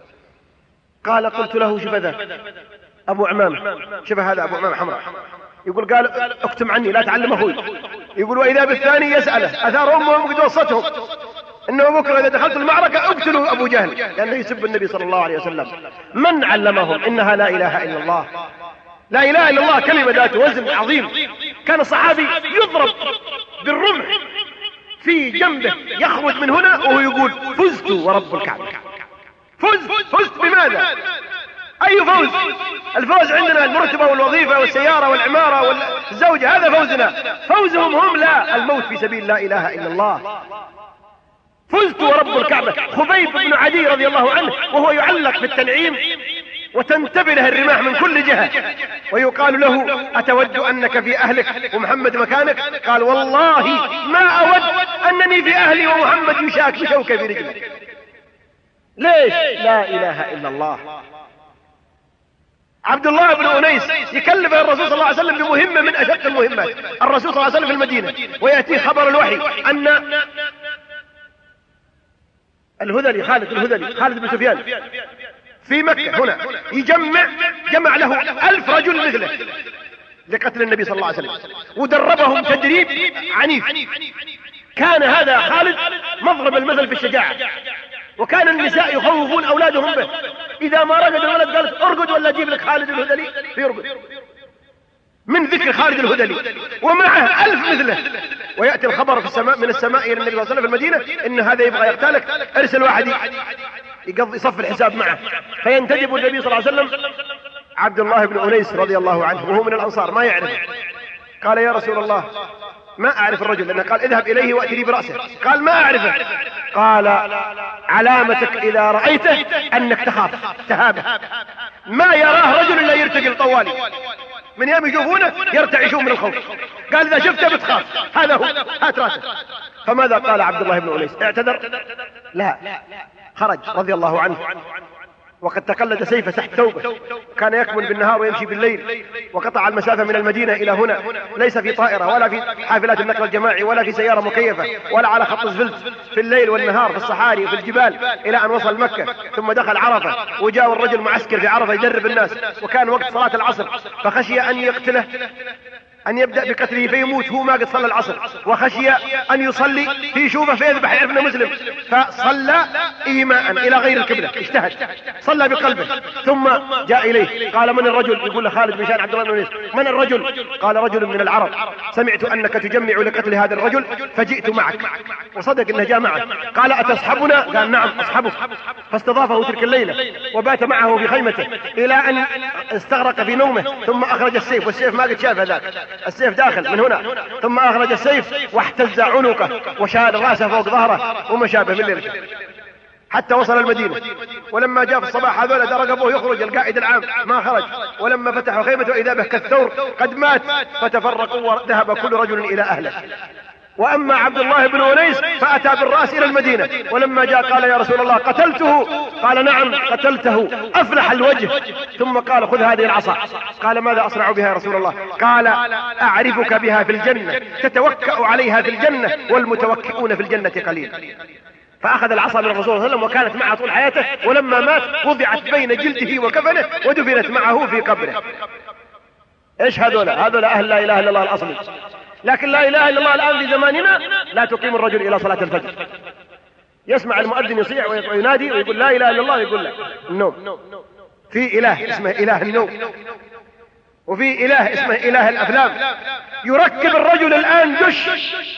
قال قلت له شوف ذا أبو عمامة، شوف هذا أبو عمامة حمراء، يقول قال اكتم عني لا تعلم أخوي. يقول وإذا بالثاني يسأله، أثار أمهم قد وصتهم إنه بكرة إذا دخلت المعركة اقتلوا أبو جهل لأنه يسب النبي صلى الله عليه وسلم. من علمهم إنها لا إله إلا الله؟ لا إله إلا الله كلمة ذات وزن عظيم. كان الصحابي يضرب بالرمح في جنبه يخرج من هنا وهو يقول فزت ورب الكعبة. فزت بماذا؟ أي فوز؟ الفوز عندنا المرتبة والوظيفة والسيارة والعمارة والزوجة، هذا فوزنا. فوزهم هم لا الموت في سبيل لا إله إلا الله. فزت ورب الكعبة. خبيب بن عدي رضي الله عنه وهو يعلق في التنعيم وتنتبه له الرماح من كل جهة ويقال له أتود أنك في أهلك ومحمد مكانك؟ قال والله ما أود أنني في أهلي ومحمد يشاك بشوكة في رجله. ليش؟ لا إله إلا الله. عبد الله بن أنيس يكلف الرسول صلى الله عليه وسلم بمهمة من أشق المهمات. الرسول صلى الله عليه وسلم في المدينة ويأتيه خبر الوحي أن الهذلي خالد بن سفيان في مكة هنا جمع له 1000 رجل مثله لقتل النبي صلى الله عليه وسلم ودربهم تدريب عنيف. كان هذا خالد مضرب المثل في الشجاعة، وكان النساء يخوفون أولادهم به. إذا ما رقد الولد قالت ارقد ولا أجيب لك خالد الهذلي فيرقد، من ذكر خالد الهذلي ومعه 1000 مثله. ويأتي الخبر في السماء من السماء إلى النبي صلى الله عليه وسلم في المدينة إن هذا يبغى يقتلك، ارسل واحد يقضي صف الحساب معه. فينتدب النبي صلى الله عليه وسلم عبد الله بن أنيس رضي الله عنه وهو من الأنصار ما يعرف. قال يا رسول الله ما أعرف الرجل، لأنه قال اذهب إليه وأتني برأسه. قال ما أعرفه. قال علامتك إذا رأيته أنك تهابه، ما يراه رجل لا يرتقي الطوالي، من يوم يشوفونه يرتعشون من الخوف. قال إذا شفته بتخاف، هذا هو، هات راسه. فماذا قال عبد الله بن أنيس؟ اعتذر؟ لا، خرج رضي الله عنه وقد تقلد سيفه تحت ثوبه، كان يكمن بالنهار ويمشي بالليل، وقطع المسافة من المدينة إلى هنا، ليس في طائرة ولا في حافلات النقل الجماعي ولا في سيارة مكيفة ولا على خط اسفلت، في الليل والنهار في الصحاري وفي الجبال إلى أن وصل مكة. ثم دخل عرفة وجاء الرجل معسكر في عرفة يدرب الناس، وكان وقت صلاة العصر، فخشي أن يقتله، أن يبدأ بقتله فيموت هو ما قد صلى العصر، وخشي أن يصلي فيشوفه فيذبح يعرف انه مسلم، فصلى إيماء إلى غير القبلة، اجتهد صلى بقلبه. ثم جاء إليه قال من الرجل؟ يقول له خالد بن شان عبد الله بن أنيس. من الرجل؟ قال رجل من العرب، سمعت أنك تجمع لقتل هذا الرجل فجئت معك. وصدق أنه جاء معه. قال أتصحبنا؟ قال نعم أصحبه. فاستضافه تلك الليلة وبات معه في خيمته إلى أن استغرق في نومه، ثم أخرج السيف، والسيف ما قد شاف هذاك، السيف داخل من هنا، ثم أخرج السيف واحتز عنقه وشال رأسه فوق ظهره وما شابه من ليلته حتى وصل المدينة. ولما جاء في الصباح هذول رقبوه يخرج القائد العام ما خرج، ولما فتحوا خيمته إذا به كالثور قد مات، فتفرقوا وذهب كل رجل إلى أهله. وأما عبد الله بن أنيس فأتى بالرأس إلى المدينة، ولما جاء قال يا رسول الله قتلته؟ قال نعم قتلته، أفلح الوجه. ثم قال خذ هذه العصا. قال ماذا أصنع بها يا رسول الله؟ قال أعرفك بها في الجنة، تتوكأ عليها في الجنة والمتوكئون في الجنة قليل. فأخذ العصا من الرسول صلى الله عليه وسلم وكانت معه طول حياته، ولما مات وضعت بين جلده وكفنه ودفنت معه في قبره. ايش هذول أهل لا إله إلا الله الأصلي. لكن لا إله إلا الله الآن في زماننا لا تقيم الرجل إلى صلاة الفجر، يسمع المؤذن يصيح وينادي ويقول لا إله إلا الله، يقول لا. النوم. في إله اسمه إله النوم، وفي إله اسمه إله الأفلام. يركب الرجل الآن دش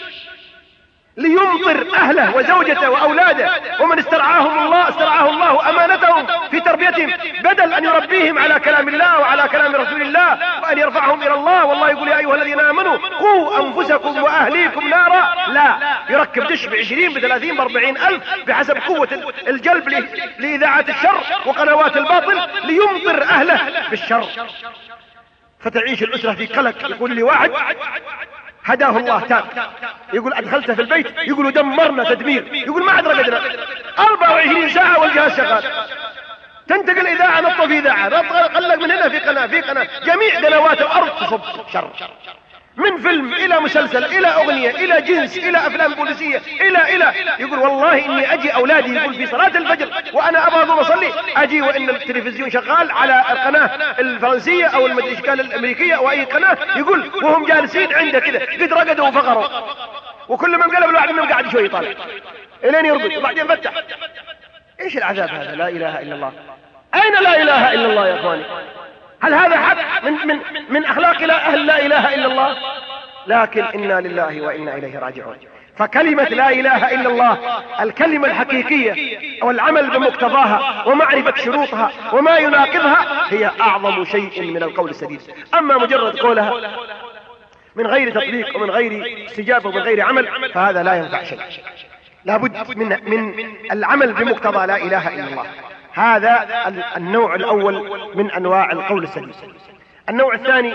ليمطر أهله وزوجته وأولاده، ومن استرعاه الله أمانتهم في تربيتهم، بدل أن يربيهم على كلام الله وعلى كلام رسول الله وأن يرفعهم إلى الله. والله يقول يا أيها الذين آمنوا قوا أنفسكم وأهليكم نارا. لا، يركب دش ب20 ب30 ب40 ألف بحسب قوة الجلب لإذاعة الشر وقنوات الباطل، ليمطر أهله بالشر، فتعيش الأسرة في قلق. يقول لي واحد هداه الله تاب، يقول أدخلته في البيت، يقولوا دمرنا تدمير، يقول ما عاد رقدنا 24 ساعة والجهاز شغال، تنتقل إذاعة نطة في إذاعة، قلق من هنا في قناة، جميع قنوات الأرض تصب شر، من فيلم إلى مسلسل إلى أغنية إلى جنس إلى أفلام بوليسية إلى يقول والله إني أجي أولادي يقول في صلاة الفجر وأنا أبغى أقوم أصلي، أجي وإن التلفزيون شغال على القناة الفرنسية أو الإشكال الأمريكية أو أي قناة، يقول وهم جالسين عنده كذا قد رقدوا وفقروا، وكل ما انقلب الواحد منهم قاعد شوي يطالع إلين يرقد وبعدين فتح. إيش العذاب هذا؟ لا إله إلا الله. أين لا إله إلا الله يا أخواني؟ هل هذا حق من أخلاق أهل لا إله إلا الله؟ لكن إنا لله وإنا إليه راجعون. فكلمة لا إله إلا الله الكلمة الحقيقية والعمل بمقتضاها ومعرفة شروطها وما يناقضها هي أعظم شيء من القول السديد. أما مجرد قولها من غير تطبيق ومن غير استجابة ومن غير عمل فهذا لا ينفع شيء. لابد من العمل بمقتضى لا إله إلا الله. هذا النوع الأول من أنواع القول السديد. النوع الثاني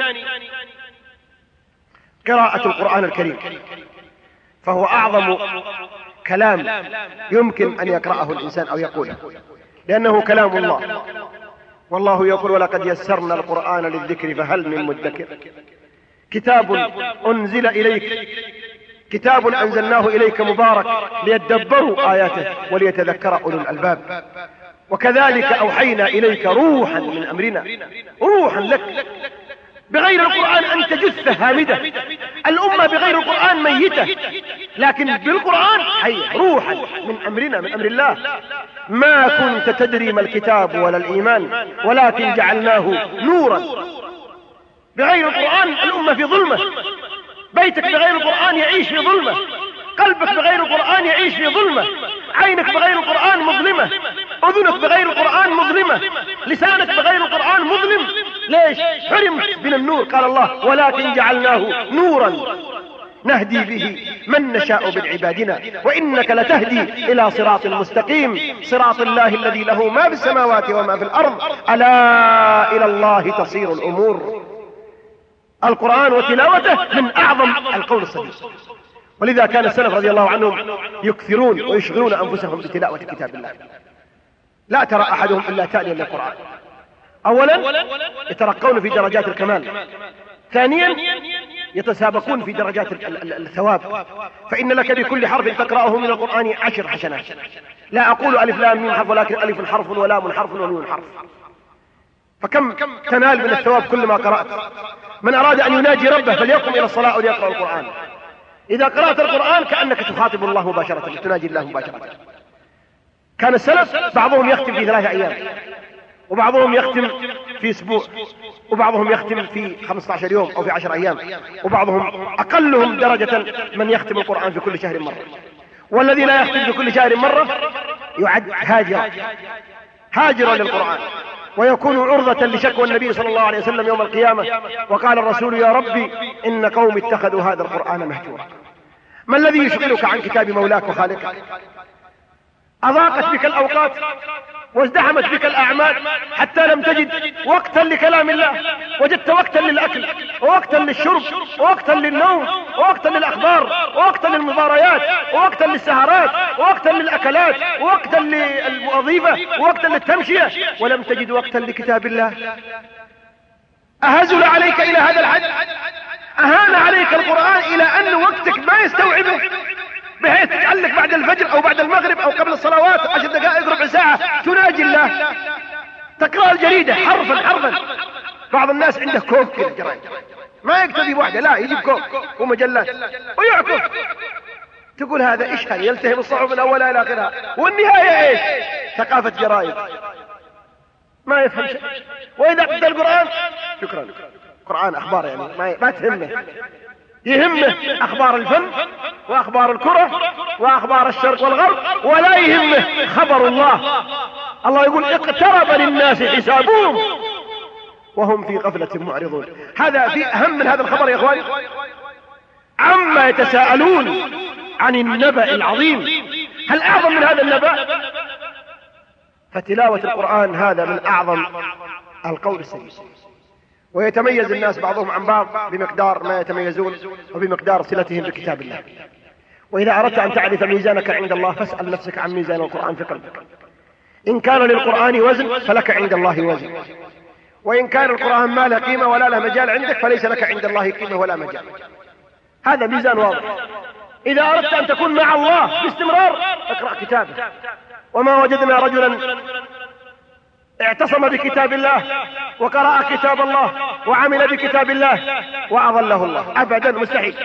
قراءة القرآن الكريم، فهو أعظم كلام يمكن أن يقرأه الإنسان أو يقوله، لأنه كلام الله، والله يقول ولقد يسرنا القرآن للذكر فهل من مدكر. كتاب أنزل إليك، كتاب أنزلناه إليك مبارك ليدبروا آياته وليتذكر أولو الألباب. وكذلك أوحينا إليك روحا من أمرنا، روحا لك. بغير القرآن أنت جثة هامدة، الأمة بغير القرآن ميتة، لكن بالقرآن حية، روحا من أمرنا، من أمر الله. ما كنت تدري ما الكتاب ولا الإيمان ولكن جعلناه نورا. بغير القرآن الأمة في ظلمة، بيتك بغير القرآن يعيش في ظلمة، قلبك بغير القرآن يعيش في ظلمة، عينك بغير القرآن مظلمة، أذنك بغير القرآن مظلمة، لسانك بغير القرآن مظلم. ليش؟ حرمت من النور. قال الله ولكن جعلناه نورا نهدي به من نشاء من عبادنا وإنك لتهدي إلى صراط مستقيم، صراط الله الذي له ما في السماوات وما في الأرض، ألا إلى الله تصير الأمور. القرآن وتلاوته من أعظم القول السديد، ولذا كان السلف رضي الله عنهم يكثرون ويشغلون أنفسهم بتلاوة كتاب الله. لا ترى أحدهم إلا تاليا للقرآن. أولا يترقون في درجات الكمال، ثانيا يتسابقون في درجات الثواب، فإن لك بكل حرف تقرأه من القرآن 10 حسنات. لا أقول ألف لام ميم حرف، ولكن ألف حرف ولام حرف وميم حرف. فكم تنال من الثواب كل ما قرأت. من أراد أن يناجي ربه فليقم إلى الصلاة وليقرأ القرآن. إذا قرأت القرآن كأنك تخاطب الله مباشرة، تناجي الله مباشرة. كان السلف بعضهم يختم في 3 أيام، وبعضهم يختم في أسبوع، وبعضهم يختم في 15 يوم أو في 10 أيام، وبعضهم أقلهم درجة من يختم القرآن في كل شهر مرة. والذي لا يختم في كل شهر مرة يعد هاجرا للقرآن، ويكون عرضة لشكوى النبي صلى الله عليه وسلم يوم القيامة. وقال الرسول يا ربي إن قوم اتخذوا هذا القرآن مهجورا. ما الذي يشغلك عن كتاب مولاك وخالقك؟ أضاقت بك الأوقات وازدحمت بك الأعمال حتى لم تجد وقتا لكلام الله، وجدت وقتا للأكل ووقتا للشرب ووقتا للنوم ووقتا للأخبار ووقتا للمباريات ووقتا للسهرات ووقتا للأكلات ووقتا للوظيفة ووقتا للتمشية، ولم تجد وقتا لكتاب الله. أهزل عليك إلى هذا الحد؟ أهان عليك القرآن إلى أن وقتك ما يستوعبه، بحيث تجعل لك بعد الفجر أو بعد المغرب أو قبل الصلوات 10 دقائق ربع ساعة تناجي الله، تقرأ الجريدة حرفا. بعض الناس عنده كوك كده جرايد، ما يكتفي بواحدة، لا يجيب كوك ومجلات ويعكف. تقول هذا إيش هذا يلتهم الصحف من أولها إلى آخرها، والنهاية إيش؟ ثقافة جرائد ما يفهم شيء. وإذا قد القرآن شكرا، القرآن أخبار يعني ما تهمه، يهمه أخبار الفن وأخبار الكرة وأخبار الشرق والغرب، ولا يهمه خبر الله. الله يقول اقترب للناس حسابهم وهم في غفلة معرضون. هذا في أهم من هذا الخبر يا إخواني. عما يتساءلون عن النبأ العظيم، هل أعظم من هذا النبأ؟ فتلاوة القرآن هذا من أعظم القول السديد، ويتميز الناس بعضهم عن بعض بمقدار ما يتميزون وبمقدار صلتهم بكتاب الله. وإذا أردت أن تعرف ميزانك عند الله فاسأل نفسك عن ميزان القرآن في قلبك. إن كان للقرآن وزن فلك عند الله وزن، وإن كان القرآن ما له قيمة ولا له مجال عندك فليس لك عند الله قيمة ولا مجال. هذا ميزان واضح. إذا أردت أن تكون مع الله باستمرار اقرأ كتابه. وما وجدنا رجلا اعتصم بكتاب الله وقرأ كتاب الله وعمل بكتاب الله وأضله الله، أبدا مستحيل.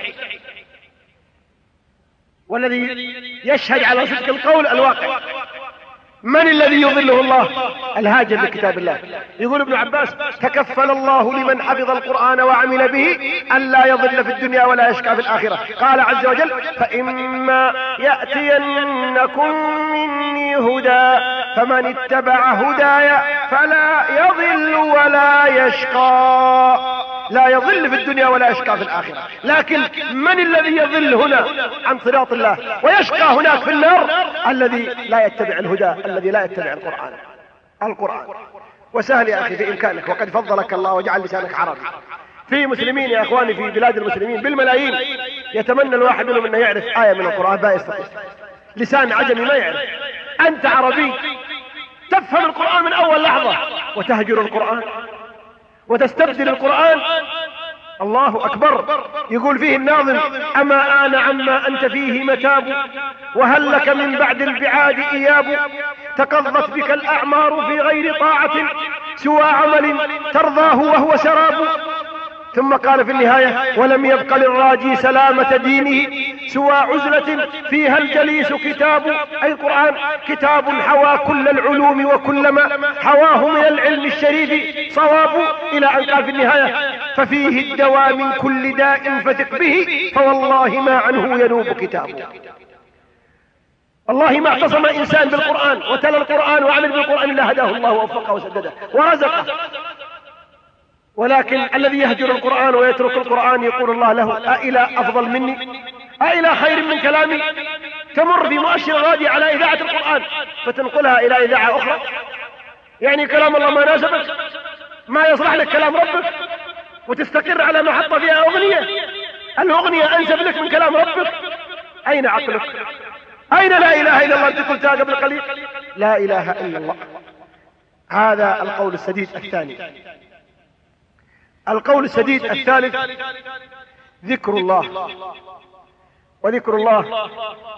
والذي يشهد على صدق القول الواقع. من الذي يظله الله؟ الهاجر بكتاب الله. يقول ابن عباس تكفل الله لمن حفظ القرآن وعمل به أن لا يضل في الدنيا ولا يشقى في الآخرة. قال عز وجل فإما يأتينكم مني هدى فمن اتبع هدايا فلا يضل ولا يشقى. لا يضل في الدنيا ولا يشقى في الآخرة. لكن من الذي يضل هنا عن صراط الله ويشقى هناك في النار؟ الذي لا يتبع الهدى، الذي لا يتبع القرآن. وسهل يا أخي بإمكانك، وقد فضلك الله وجعل لسانك عربي. في مسلمين يا أخواني في بلاد المسلمين بالملايين يتمنى الواحد منهم أنه يعرف آية من القرآن، لا يستطيع. لسان عجمي ما يعرف. أنت عربي تفهم القرآن من أول لحظة وتهجر القرآن وتستبدل القرآن. الله أكبر. يقول فيه الناظم أما آن عما أنت فيه متاب وهل لك من بعد البعاد إياب تقضت بك الأعمار في غير طاعة سوى عمل ترضاه وهو سراب. ثم قال في النهاية ولم يبق للراجي سلامة دينه سوى عزلة فيها الجليس كتاب. أي القرآن كتاب حوى كل العلوم وكل ما حواه من العلم الشريف صواب. إلى أن قال في النهاية ففيه الدواء من كل داء فثق به فوالله ما عنه ينوب كتاب. والله ما اعتصم إنسان بالقرآن وتلا القرآن وعمل بالقرآن إلا هداه الله ووفقه وسدده ورزقه. ولكن الذي يهجر القرآن ويترك القرآن يقول الله له أإلى أفضل مني، أإلى خير من كلامي. تمر في مؤشر غادي على إذاعة القرآن فتنقلها إلى إذاعة أخرى، يعني كلام الله ما ناسبك، ما يصلح لك كلام ربك، وتستقر على محطة فيها أغنية. الأغنية أنسب لك من كلام ربك. أين عقلك؟ أين لا إله إلا الله؟ أنت قلتها قبل قليل لا إله إلا الله. هذا القول السديد الثاني. القول السديد الثالث ذكر الله. وذكر الله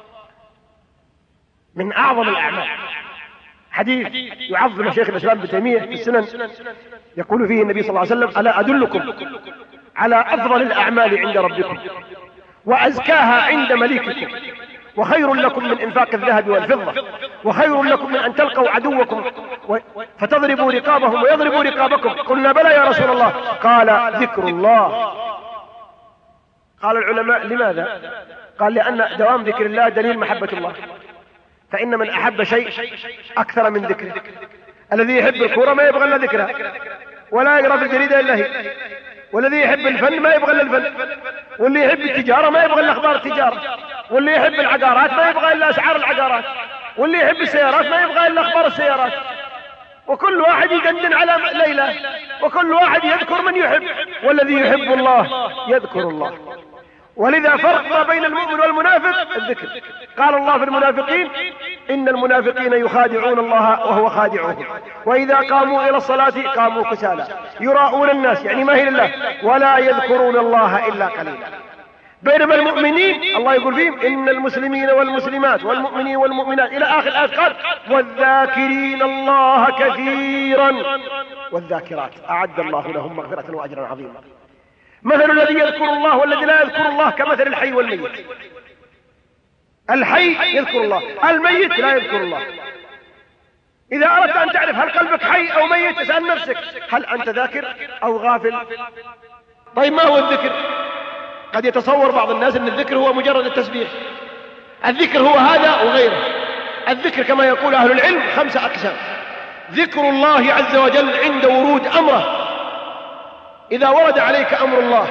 من أعظم الأعمال. حديث يعظم شيخ الإسلام ابن تيمية في السنن يقول فيه النبي صلى الله عليه وسلم ألا أدلكم على أفضل الأعمال عند ربكم وأزكاها عند مليككم وخير لكم من إنفاق الذهب والفضة وخير لكم من أن تلقوا عدوكم فتضربوا رقابهم ويضربوا رقابكم. قلنا بلى يا رسول الله. قال ذكر الله. قال العلماء لماذا؟ قال لأن دوام ذكر الله دليل محبة الله، فإن من أحب شيء أكثر من ذكره. الذي يحب الكورة ما يبغى إلا ذكرها ولا يقرأ في الجريدة إلا هي، والذي يحب الفن ما يبغى إلا الفن، واللي يحب التجارة ما يبغى إلا أخبار التجارة، واللي يحب العقارات ما يبغى إلا أسعار العقارات، واللي يحب السيارات ما يبغى إلا أخبار السيارات. وكل واحد يدندن على ليلة، وكل واحد يذكر من يحب، والذي يحب الله يذكر الله. ولذا فرق بين المؤمن والمنافق الذكر. قال الله في المنافقين إن المنافقين يخادعون الله وهو خادعهم وإذا قاموا إلى الصلاة قاموا كسالى يراءون الناس، يعني ما هي لله، ولا يذكرون الله إلا قليلا. بينما المؤمنين الله يقول فيهم إن المسلمين والمسلمات والمؤمنين والمؤمنات إلى آخر الآية قال والذاكرين الله كثيرا والذاكرات أعد الله لهم مغفرة وأجرا عظيما. مثل الذي يذكر الله والذي لا يذكر الله كمثل الحي والميت. الحي يذكر الله، الميت لا يذكر الله. إذا أردت أن تعرف هل قلبك حي أو ميت اسأل نفسك هل أنت ذاكر أو غافل؟ طيب ما هو الذكر؟ قد يتصور بعض الناس أن الذكر هو مجرد التسبيح. الذكر هو هذا وغيره. الذكر كما يقول أهل العلم 5 أقسام. ذكر الله عز وجل عند ورود أمره، إذا ورد عليك أمر الله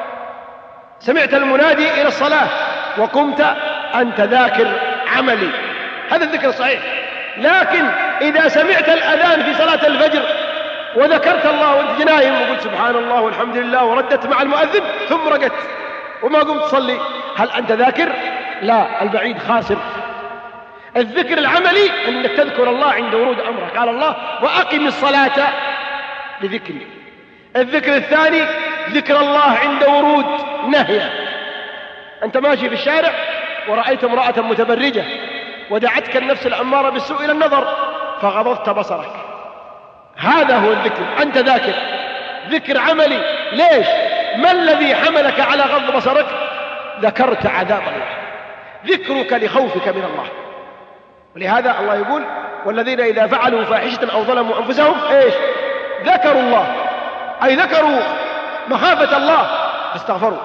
سمعت المنادي إلى الصلاة وقمت أنت ذاكر عملي، هذا الذكر الصحيح. لكن إذا سمعت الأذان في صلاة الفجر وذكرت الله وانت نايم وقلت سبحان الله والحمد لله وردت مع المؤذن ثم رقدت وما قمت تصلي، هل أنت ذاكر؟ لا، البعيد خاسر. الذكر العملي أنك تذكر الله عند ورود أمره، قال الله وأقم الصلاة لذكري. الذكر الثاني ذكر الله عند ورود نهيه، أنت ماشي في الشارع ورأيت امرأة متبرجة ودعتك النفس الأمارة بالسوء إلى النظر فغضضت بصرك، هذا هو الذكر، أنت ذاكر. ذكر عملي. ليش؟ ما الذي حملك على غض بصرك؟ ذكرت عذاب الله، ذكرك لخوفك من الله. ولهذا الله يقول والذين إذا فعلوا فاحشة أو ظلموا أنفسهم إيش؟ ذكروا الله، أي ذكروا مخافة الله فاستغفروا.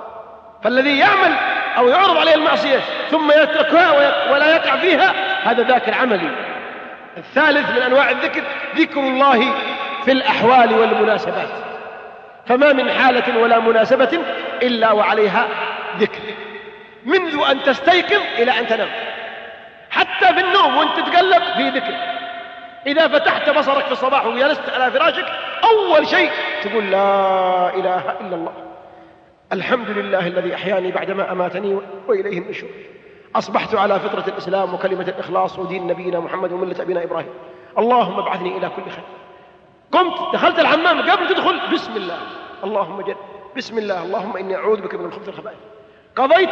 فالذي يعمل أو يعرض عليه المعصية ثم يتركها ولا يقع فيها هذا ذاكر عملي. الثالث من أنواع الذكر ذكر الله في الأحوال والمناسبات، فما من حالة ولا مناسبة إلا وعليها ذكر، منذ أن تستيقظ إلى أن تنام، حتى في النوم وانت تتقلب في ذكر. إذا فتحت بصرك في الصباح وجلست على فراشك أول شيء تقول لا إله إلا الله، الحمد لله الذي أحياني بعدما أماتني وإليه النشور، أصبحت على فطرة الإسلام وكلمة الإخلاص ودين نبينا محمد وملة أبينا إبراهيم، اللهم ابعثني إلى كل خير. قمت دخلت الحمام قبل تدخل بسم الله اللهم جل، بسم الله اللهم إني أعوذ بك من الخبث والخبائث. قضيت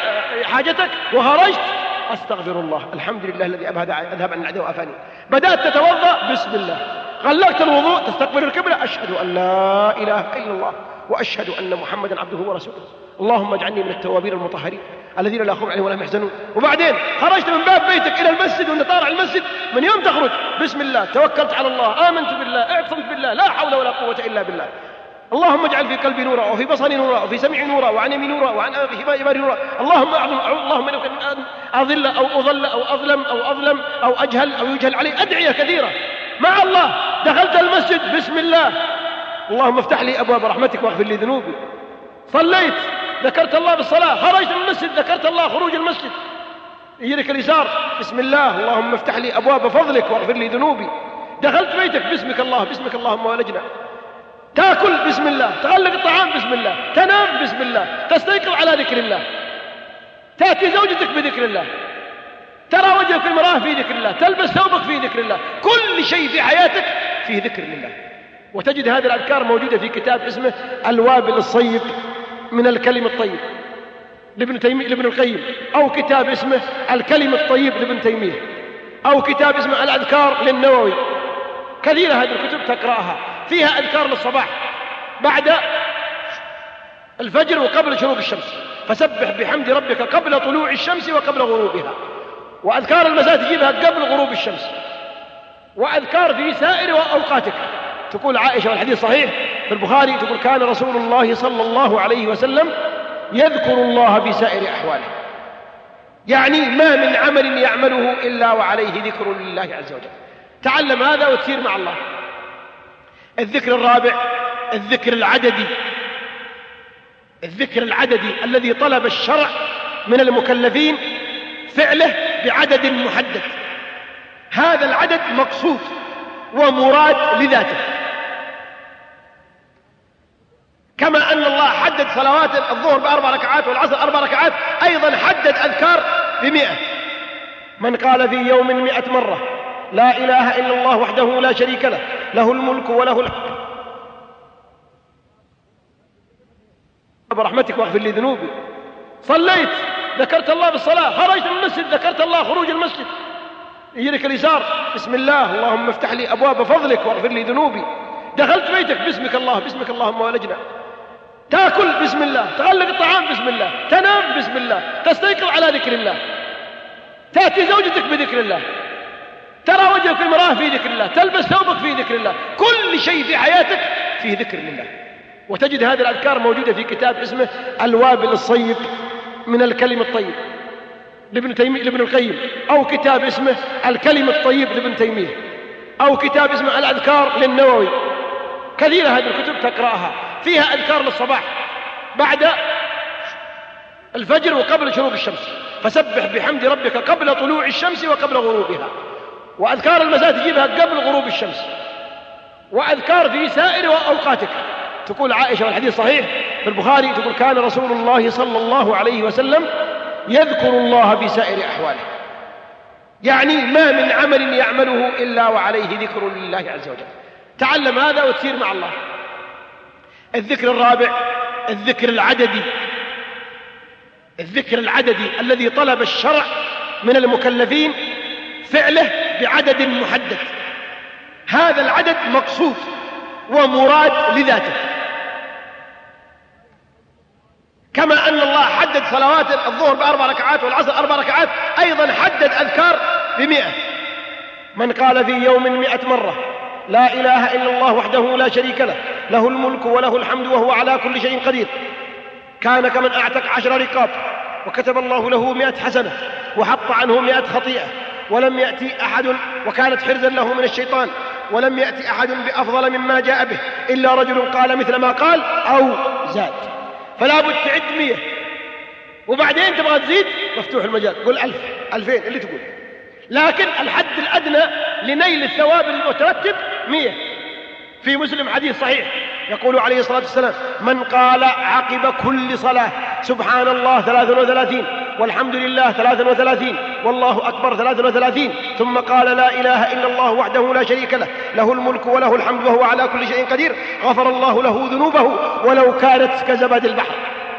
حاجتك وخرجت أستغفر الله الحمد لله الذي أذهب عن العدو وأفاني. بدأت تتوضأ بسم الله، غلقت الوضوء تستقبل القبلة أشهد أن لا إله إلا الله وأشهد أن محمدا عبده ورسوله، اللهم اجعلني من التوابين المطهرين الذين لا خوف عليهم ولا هم يحزنون. وبعدين خرجت من باب بيتك إلى المسجد وانت طالع المسجد من يوم تخرج بسم الله، توكلت على الله، آمنت بالله، اعتصمت بالله، لا حول ولا قوة إلا بالله، اللهم اجعل في قلبي نورا وفي بصري نورا وفي سمعي نورا وعن يميني نورا وعن يماري نورا، اللهم اللهم انك اضل او اضل او اظلم او اظلم او اجهل او يجهل علي. ادعيه كثيره مع الله. دخلت المسجد بسم الله، اللهم افتح لي ابواب رحمتك واغفر لي ذنوبي. صليت ذكرت الله بالصلاه، خرجت من المسجد ذكرت الله خروج المسجد، يجيك اليسار بسم الله اللهم افتح لي ابواب فضلك واغفر لي ذنوبي. دخلت بيتك باسمك الله، باسمك اللهم ولجنا. تأكل بسم الله، تغلق الطعام بسم الله، تنام بسم الله، تستيقظ على ذكر الله، تأتي زوجتك بذكر الله، ترى وجهك في المراه في ذكر الله، تلبس ثوبك في ذكر الله، كل شيء في حياتك في ذكر الله. وتجد هذه الأذكار موجودة في كتاب اسمه الوابل الصيب من الكلم الطيب لابن القيم، أو كتاب اسمه الكلم الطيب لابن تيمية، أو كتاب اسمه الأذكار للنووي. كثيرة هذه الكتب تقرأها، فيها أذكار للصباح بعد الفجر وقبل شروق الشمس، فسبح بحمد ربك قبل طلوع الشمس وقبل غروبها، وأذكار المساء تجيبها قبل غروب الشمس، وأذكار في سائر أوقاتك. تقول عائشة والحديث صحيح في البخاري، تقول كان رسول الله صلى الله عليه وسلم يذكر الله بسائر أحواله، يعني ما من عمل يعمله إلا وعليه ذكر لله عز وجل. تعلم هذا وتسير مع الله. الذكر الرابع الذكر العددي، الذكر العددي الذي طلب الشرع من المكلفين فعله بعدد محدد، هذا العدد مقصود ومراد لذاته، كما أن الله حدد صلوات الظهر ب4 ركعات والعصر 4 ركعات، أيضا حدد أذكار ب100. من قال في يوم 100 مرة لا إله إلا الله وحده لا شريك له، له الملك وله الحمد برحمتك واغفر لي ذنوبي. صليت ذكرت الله بالصلاة، خرجت من المسجد ذكرت الله خروج المسجد، يجيك اليسار بسم الله اللهم افتح لي أبواب فضلك واغفر لي ذنوبي. دخلت بيتك باسمك الله، باسمك اللهم ولجنا. تأكل بسم الله، تغلق الطعام بسم الله، تنام بسم الله، تستيقظ على ذكر الله، تأتي زوجتك بذكر الله، ترى وجهك في المراه في ذكر الله، تلبس ثوبك في ذكر الله، كل شيء في حياتك في ذكر الله. وتجد هذه الأذكار موجودة في كتاب اسمه الوابل الصيب من الكلم الطيب لابن القيم، أو كتاب اسمه الكلم الطيب لابن تيمية، أو كتاب اسمه الأذكار للنووي. كثيرة هذه الكتب تقرأها، فيها أذكار للصباح بعد الفجر وقبل شروق الشمس، فسبح بحمد ربك قبل طلوع الشمس وقبل غروبها، وأذكار المساء تجيبها قبل غروب الشمس، وأذكار في سائر أوقاتك. تقول عائشة والحديث صحيح في البخاري، تقول كان رسول الله صلى الله عليه وسلم يذكر الله بسائر أحواله، يعني ما من عمل يعمله إلا وعليه ذكر لله عز وجل. تعلم هذا وتسير مع الله. الذكر الرابع الذكر العددي، الذكر العددي الذي طلب الشرع من المكلفين فعله بعدد محدد، هذا العدد مقصود ومراد لذاته، كما أن الله حدد صلوات الظهر ب4 ركعات والعصر 4 ركعات، أيضا حدد أذكار ب100. من قال في يوم 100 مرة لا إله إلا الله وحده لا شريك له، له الملك وله الحمد وهو على كل شيء قدير، كان كمن أعتق 10 رقاب، وكتب الله له 100 حسنة وحط عنه 100 خطيئة، ولم يأتي أحد، وكانت حرزا له من الشيطان، ولم يأتي أحد بأفضل مما جاء به إلا رجل قال مثل ما قال أو زاد. فلا بد تعد 100، وبعدين تبغى تزيد مفتوح المجال، قل 1000 2000 اللي تقول، لكن الحد الأدنى لنيل الثواب المترتب 100. في مسلم حديث صحيح يقول عليه الصلاة والسلام: من قال عقب كل صلاة سبحان الله 33 والحمد لله 33 والله أكبر 33 ثم قال لا إله إلا الله وحده لا شريك له، له الملك وله الحمد وهو على كل شيء قدير، غفر الله له ذنوبه ولو كانت كزبد البحر.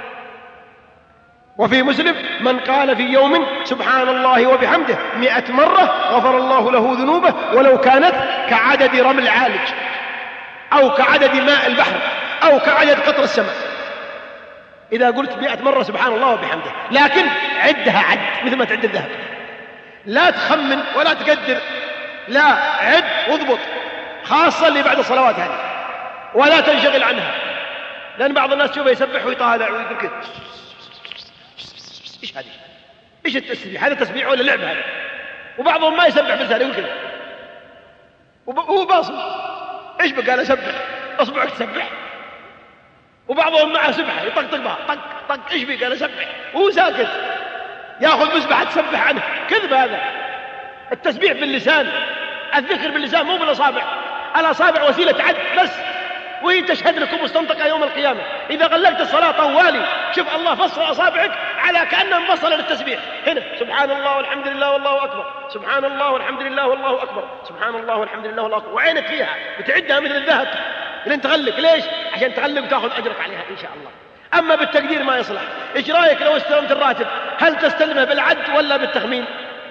وفي مسلم: من قال في يوم سبحان الله وبحمده 100 مرة غفر الله له ذنوبه ولو كانت كعدد رمل عالج، أو كعدد ماء البحر، أو كعدد قطر السماء. إذا قلت 100 مرة سبحان الله وبحمده، لكن عدها عد مثل ما تعد الذهب، لا تخمن ولا تقدر، لا عد واضبط، خاصة اللي بعد الصلوات هذه، ولا تنشغل عنها، لأن بعض الناس تشوفه يسبح ويطالع ويقول كده إيش هذه؟ إيش التسبيح؟ هذا تسبيح ولا لعب هذا؟ وبعضهم ما يسبح بلسانه يقول كده وهو باصم، إيش بقى أنا أسبح؟ أصبعك تسبح. وبعضهم معه سبحة يطقطق بها طق طق، إيش بقى أنا أسبح وهو ساكت، يأخذ مسبحة تسبح عنه، كذب هذا. التسبيح باللسان، الذكر باللسان مو بالأصابع، الأصابع وسيلة عد بس، وهي تشهد لكم مستنطقة يوم القيامة. إذا غلقت الصلاة طوالي شوف الله فصل أصابعك على كأنها مفصلة للتسبيح، هنا سبحان الله والحمد لله والله أكبر، سبحان الله والحمد لله والله أكبر، سبحان الله والحمد لله والله أكبر، وعينك فيها بتعدها مثل الذهب لين تغلق. ليش؟ عشان تغلق وتأخذ أجرك عليها إن شاء الله. أما بالتقدير ما يصلح. إيش رأيك لو استلمت الراتب، هل تستلمه بالعد ولا بالتخمين؟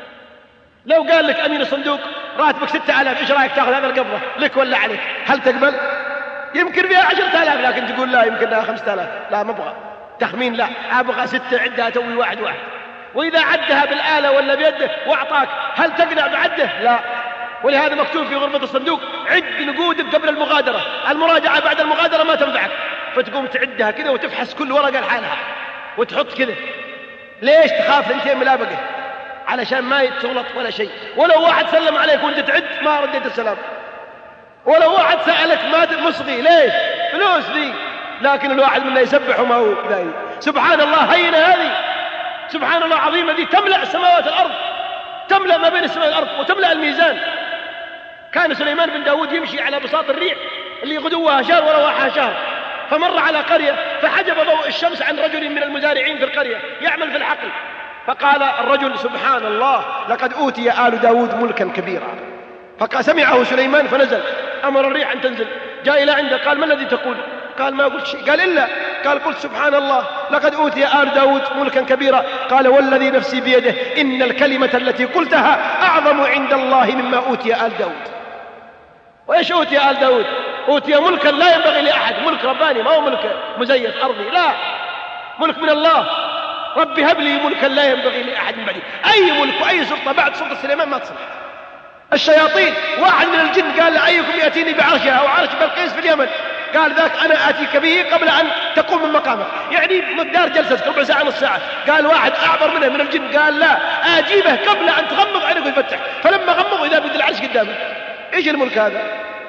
لو قال لك أمين الصندوق راتبك 6000، إيش رأيك تأخذ هذا القبضة لك ولا عليك؟ هل تقبل؟ يمكن فيها 10,000 لكن تقول لا يمكن لها 5000، لا ما أبغى تخمين، لا أبغى 6 عدها توي واحد. وإذا عدها بالآلة ولا بيده وأعطاك هل تقنع بعده؟ لا. ولهذا مكتوب في غرفة الصندوق عد نقودك قبل المغادرة، المراجعة بعد المغادرة ما تنفعك، فتقوم تعدها كذا وتفحص كل ورقة لحالها وتحط كذا. ليش؟ تخاف 2 ملابقة علشان ما يتغلط ولا شيء. ولو واحد سلم عليك وانت تعد ما رديت السلام، ولو واحد سألك ما مصغي، ليش؟ فلوس دي. لكن الواحد منا يسبح وما هو داعي. سبحان الله هينة هذه، سبحان الله عظيمة دي، تملأ السماوات الأرض، تملأ ما بين السماء والأرض وتملأ الميزان. كان سليمان بن داود يمشي على بساط الريح اللي غدوها شهر ورواحها شهر، فمر على قرية فحجب ضوء الشمس عن رجل من المزارعين في القرية يعمل في الحقل، فقال الرجل سبحان الله لقد أوتي آل داود ملكا كبيرا. فسمعه سليمان فنزل، أمر الريح أن تنزل، جاء إلى عنده قال ما الذي تقول؟ قال ما قلت شيء. قال إلا، قال قلت سبحان الله لقد أوتي آل داود ملكا كبيرا. قال والذي نفسي بيده إن الكلمة التي قلتها أعظم عند الله مما أوتي آل داود. وإيش أوتي آل داود؟ أوتي ملكا لا ينبغي لأحد، ملك رباني ما هو ملك مزيف أرضي، لا، ملك من الله. رب هب لي ملكا لا ينبغي لأحد من بعدي. أي ملك وأي سلطة بعد سلطة سليمان ما تصلح. الشياطين، واحد من الجن قال أيكم يأتيني بعرشها أو عرش بلقيس في اليمن، قال ذاك أنا آتيك به قبل أن تقوم من مقامك، يعني مقدار جلسة ربع ساعة نص ساعة. قال واحد أعبر منه من الجن قال لا أجيبه قبل أن تغمض عينك ويفتح، فلما غمض إذا بيد العرش قدامه. إيش الملك هذا؟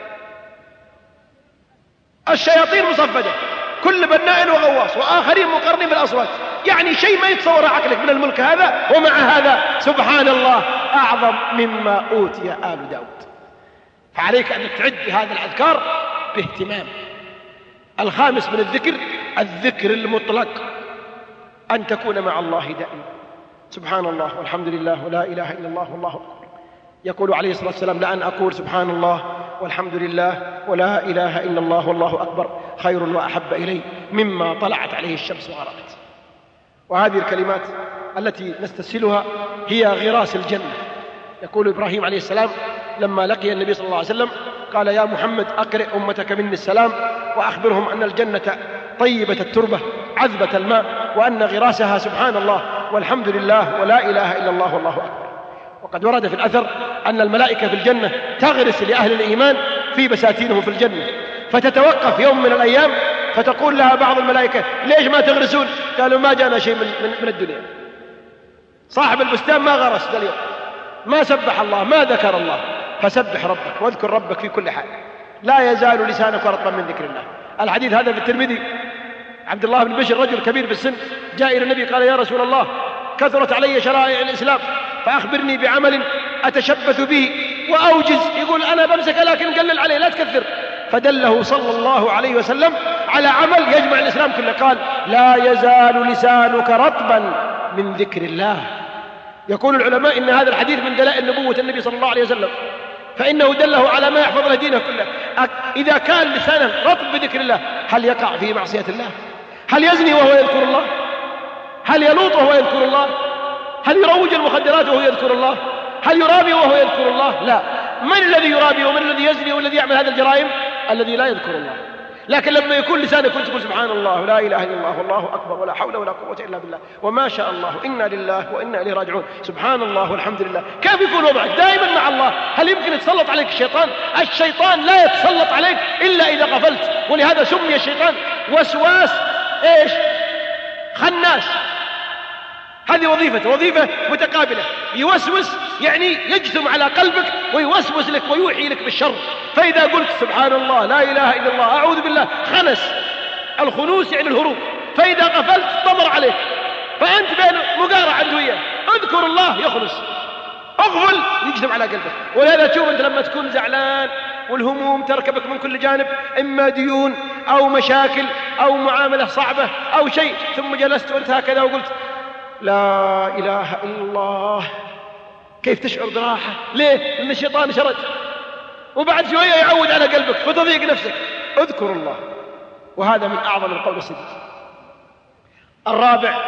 الشياطين مصفدة، كل بناء وغواص وآخرين مقرنين بالأصوات، يعني شيء ما يتصور عقلك من الملك هذا. ومع هذا سبحان الله أعظم مما أوتي آل داود. فعليك أن تعد هذا الأذكار باهتمام. الخامس من الذكر المطلق، أن تكون مع الله دائما. سبحان الله والحمد لله ولا إله إلا الله والله أكبر. يقول عليه الصلاة والسلام لأن أقول سبحان الله والحمد لله ولا إله إلا الله والله أكبر خير وأحب إلي مما طلعت عليه الشمس وغربت. وهذه الكلمات التي نستسهلها هي غراس الجنة. يقول إبراهيم عليه السلام لما لقي النبي صلى الله عليه وسلم قال يا محمد أقرئ أمتك مني السلام وأخبرهم أن الجنة طيبة التربة عذبة الماء وأن غراسها سبحان الله والحمد لله ولا إله إلا الله والله أكبر. وقد ورد في الأثر أن الملائكة في الجنة تغرس لأهل الإيمان في بساتينهم في الجنة، فتتوقف يوم من الأيام فتقول لها بعض الملائكة ليش ما تغرسون؟ قالوا ما جاءنا شيء من الدنيا. صاحب البستان ما غرس ذا اليوم، ما سبح الله، ما ذكر الله. فسبح ربك واذكر ربك في كل حال، لا يزال لسانك رطبا من ذكر الله. الحديث هذا في الترمذي. عبد الله بن بشر رجل كبير في السن جاء إلى النبي قال يا رسول الله كثرت علي شرائع الإسلام فأخبرني بعمل أتشبث به وأوجز. يقول أنا بمسك لكن قلل عليه لا تكثر. فدله صلى الله عليه وسلم على عمل يجمع الإسلام كله. قال لا يزال لسانك رطبا من ذكر الله. يقول العلماء إن هذا الحديث من دلائل نبوة النبي صلى الله عليه وسلم، فإنه دله على ما يحفظ له دينه كله. إذا كان لسانه رطب بذكر الله هل يقع في معصية الله؟ هل يزني وهو يذكر الله؟ هل يلوط وهو يذكر الله؟ هل يروج المخدرات وهو يذكر الله؟ هل يرابي وهو يذكر الله؟ لا. من الذي يرابي ومن الذي يزني والذي يعمل هذه الجرائم؟ الذي لا يذكر الله. لكن لما يكون لسانك كنت تقول سبحان الله لا إله إلا الله والله أكبر ولا حول ولا قوة إلا بالله وما شاء الله إنا لله وإنا إليه راجعون سبحان الله والحمد لله. كيف يكون وضعك دائما مع الله؟ هل يمكن يتسلط عليك الشيطان؟ الشيطان لا يتسلط عليك إلا إذا غفلت. ولهذا سمي الشيطان وسواس إيش؟ خناس. هذه وظيفة متقابلة. يوسوس يعني يجثم على قلبك ويوسوس لك ويوحي لك بالشر. فإذا قلت سبحان الله لا إله إلا الله أعوذ بالله خنس. الخنوس يعني الهروب. فإذا غفلت ضمر عليك فأنت بين مقارعة وياه. اذكر الله يخلص، اغفل يجثم على قلبك. ولهذا تشوف أنت لما تكون زعلان والهموم تركبك من كل جانب، إما ديون أو مشاكل أو معاملة صعبة أو شيء، ثم جلست وأنت هكذا وقلت لا إله إلا الله، كيف تشعر براحة؟ ليه؟ لأن الشيطان شرد، وبعد شوية يعود على قلبك فتضيق نفسك. اذكر الله. وهذا من أعظم القول السديد. الرابع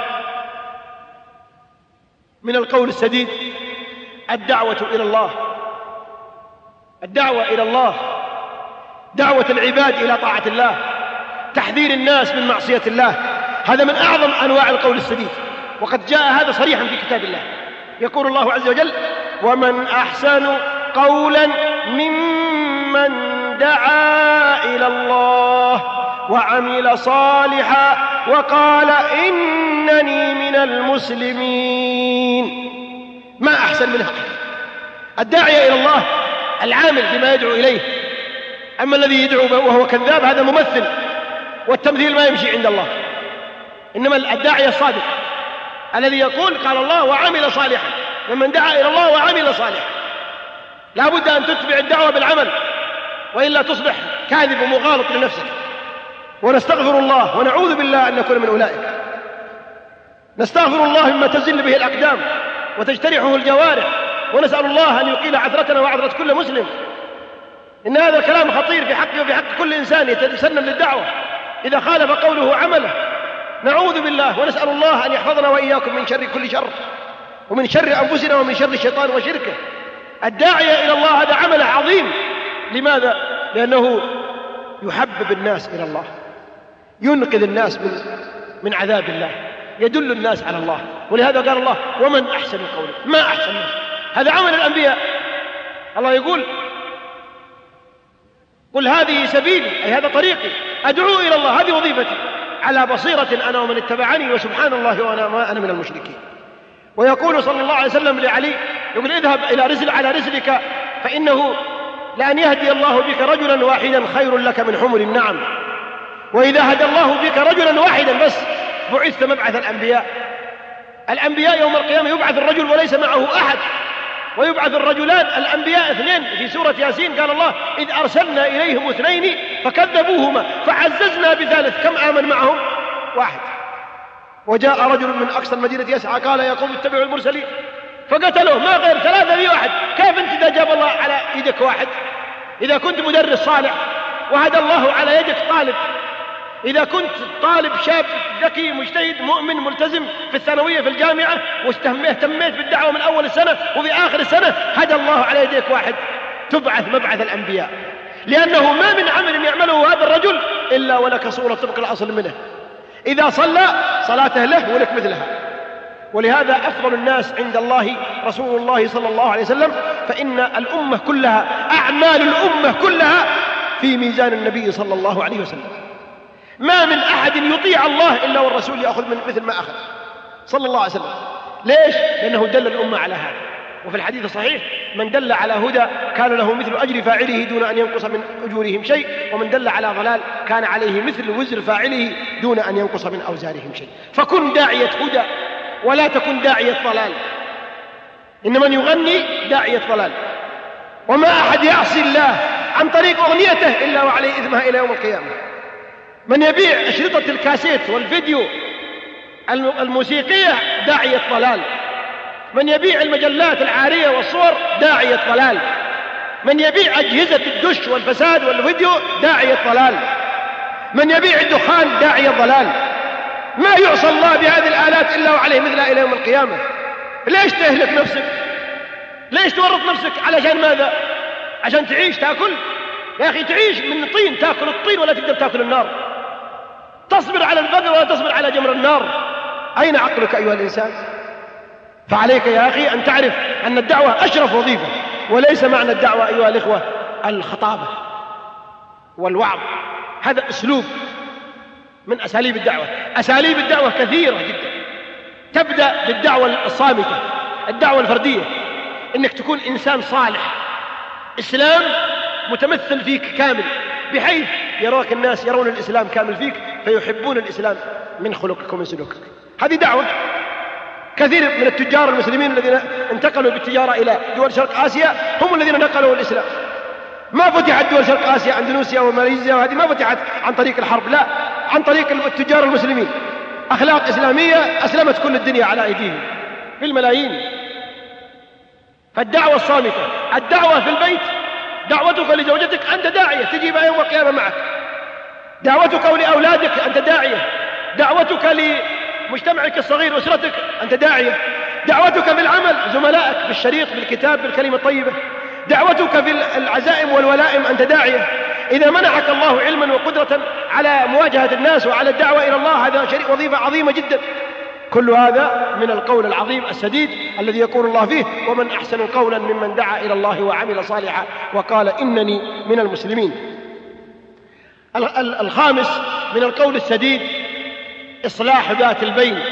من القول السديد الدعوة إلى الله. الدعوة إلى الله، دعوة العباد إلى طاعة الله، تحذير الناس من معصية الله. هذا من أعظم أنواع القول السديد، وقد جاء هذا صريحا في كتاب الله. يقول الله عز وجل ومن أحسن قولا ممن دعا إلى الله وعمل صالحا وقال إنني من المسلمين. ما أحسن منها الداعية إلى الله العامل بما يدعو إليه. أما الذي يدعو وهو كذاب هذا ممثل، والتمثيل ما يمشي عند الله. إنما الداعية الصادق الذي يقول قال الله وعمل صالحا، ومن دعا إلى الله وعمل صالحا. لا بد أن تتبع الدعوة بالعمل، وإلا تصبح كاذب ومغالط لنفسك. ونستغفر الله ونعوذ بالله أن نكون من أولئك. نستغفر الله مما تزل به الأقدام وتجترحه الجوارح، ونسأل الله أن يقيل عثرتنا وعثرة كل مسلم. إن هذا الكلام خطير في حقي وفي حق كل إنسان يتسنن للدعوة إذا خالف قوله عمله. نعوذ بالله ونسأل الله أن يحفظنا وإياكم من شر كل شر، ومن شر أنفسنا ومن شر الشيطان وشركه. الداعية إلى الله هذا عمل عظيم. لماذا؟ لأنه يحبب الناس إلى الله، ينقذ الناس من عذاب الله، يدل الناس على الله. ولهذا قال الله ومن أحسن قولا، ما أحسن منه. هذا عمل الأنبياء. الله يقول قل هذه سبيلي، أي هذا طريقي، أدعو إلى الله، هذه وظيفتي، على بصيرة أنا ومن اتبعني وسبحان الله وأنا ما أنا من المشركين. ويقول صلى الله عليه وسلم لعلي، يقول اذهب إلى على رسلك فإنه لأن يهدي الله بك رجلا واحدا خير لك من حمر النعم، وإذا هدى الله بك رجلا واحدا بس بعثت مبعث الأنبياء. الأنبياء يوم القيامة يبعث الرجل وليس معه أحد، ويبعث الرجلان الأنبياء اثنين. في سورة ياسين قال الله إذ أرسلنا إليهم اثنين فكذبوهما فعززنا بثالث، كم آمن معهم؟ واحد. وجاء رجل من أقصى المدينة يسعى قال يا قوم اتبعوا المرسلين فقتلوه، ما غير 3 في واحد. كيف أنت إذا جاب الله على يدك واحد؟ إذا كنت مدرس صالح وهدى الله على يدك طالب، إذا كنت طالب شاب ذكي مجتهد مؤمن ملتزم في الثانوية في الجامعة واهتميت بالدعوة من أول السنة وفي آخر السنة، هدى الله على يديك واحد، تبعث مبعث الأنبياء. لأنه ما من عمل يعمله هذا الرجل إلا ولك صورة طبق الأصل منه. إذا صلى صلاته له ولك مثلها. ولهذا أفضل الناس عند الله رسول الله صلى الله عليه وسلم، فإن الأمة كلها، أعمال الأمة كلها في ميزان النبي صلى الله عليه وسلم. ما من أحد يطيع الله إلا والرسول يأخذ من مثل ما أخذ صلى الله عليه وسلم. ليش؟ لأنه دل الأمة على هذا. وفي الحديث الصحيح من دل على هدى كان له مثل أجر فاعله دون أن ينقص من أجورهم شيء، ومن دل على ضلال كان عليه مثل وزر فاعله دون أن ينقص من أوزارهم شيء. فكن داعية هدى ولا تكن داعية ضلال. إن من يغني داعية ضلال. وما أحد يعصي الله عن طريق أغنيته إلا وعليه إثمها إلى يوم القيامة. من يبيع أشرطة الكاسيت والفيديو الموسيقية داعية ضلال. من يبيع المجلات العارية والصور داعية ضلال. من يبيع أجهزة الدش والفساد والفيديو داعية ضلال. من يبيع الدخان داعية ضلال. ما يعصى الله بهذه الآلات إلا وعليه مثلها إلى يوم القيامة. ليش تهلك نفسك؟ ليش تورط نفسك؟ علشان ماذا؟ عشان تعيش تأكل؟ يا أخي تعيش من طين، تأكل الطين ولا تقدر تأكل النار. تصبر على الفقر ولا تصبر على جمر النار. أين عقلك أيها الإنسان؟ فعليك يا أخي أن تعرف أن الدعوة أشرف وظيفة، وليس معنى الدعوة أيها الإخوة الخطابة والوعظ. هذا أسلوب من أساليب الدعوة. أساليب الدعوة كثيرة جدا. تبدأ بالدعوة الصامتة، الدعوة الفردية، إنك تكون إنسان صالح، إسلام متمثل فيك كامل، بحيث يراك الناس يرون الإسلام كامل فيك فيحبون الإسلام من خلقك ومن سلوكك. هذه دعوة. كثير من التجار المسلمين الذين انتقلوا بالتجارة إلى دول شرق آسيا هم الذين نقلوا الإسلام. ما فتحت دول شرق آسيا، أندونيسيا وماليزيا وهذه ما فتحت عن طريق الحرب، لا، عن طريق التجار المسلمين. أخلاق إسلامية أسلمت كل الدنيا على أيديهم بالملايين. فالدعوة الصامتة، الدعوة في البيت، دعوتك لزوجتك أنت داعية تجيب يوم القيامة معك. دعوتك لأولادك أنت داعية. دعوتك لمجتمعك الصغير أسرتك أنت داعية. دعوتك في العمل، زملائك بالشريط بالكتاب بالكلمة الطيبة. دعوتك في العزائم والولائم أنت داعية. إذا منحك الله علما وقدرة على مواجهة الناس وعلى الدعوة إلى الله، هذا وظيفة عظيمة جدا. كل هذا من القول العظيم السديد الذي يقول الله فيه ومن أحسن قولا ممن دعا إلى الله وعمل صالحا وقال إنني من المسلمين. الخامس من القول السديد إصلاح ذات البين.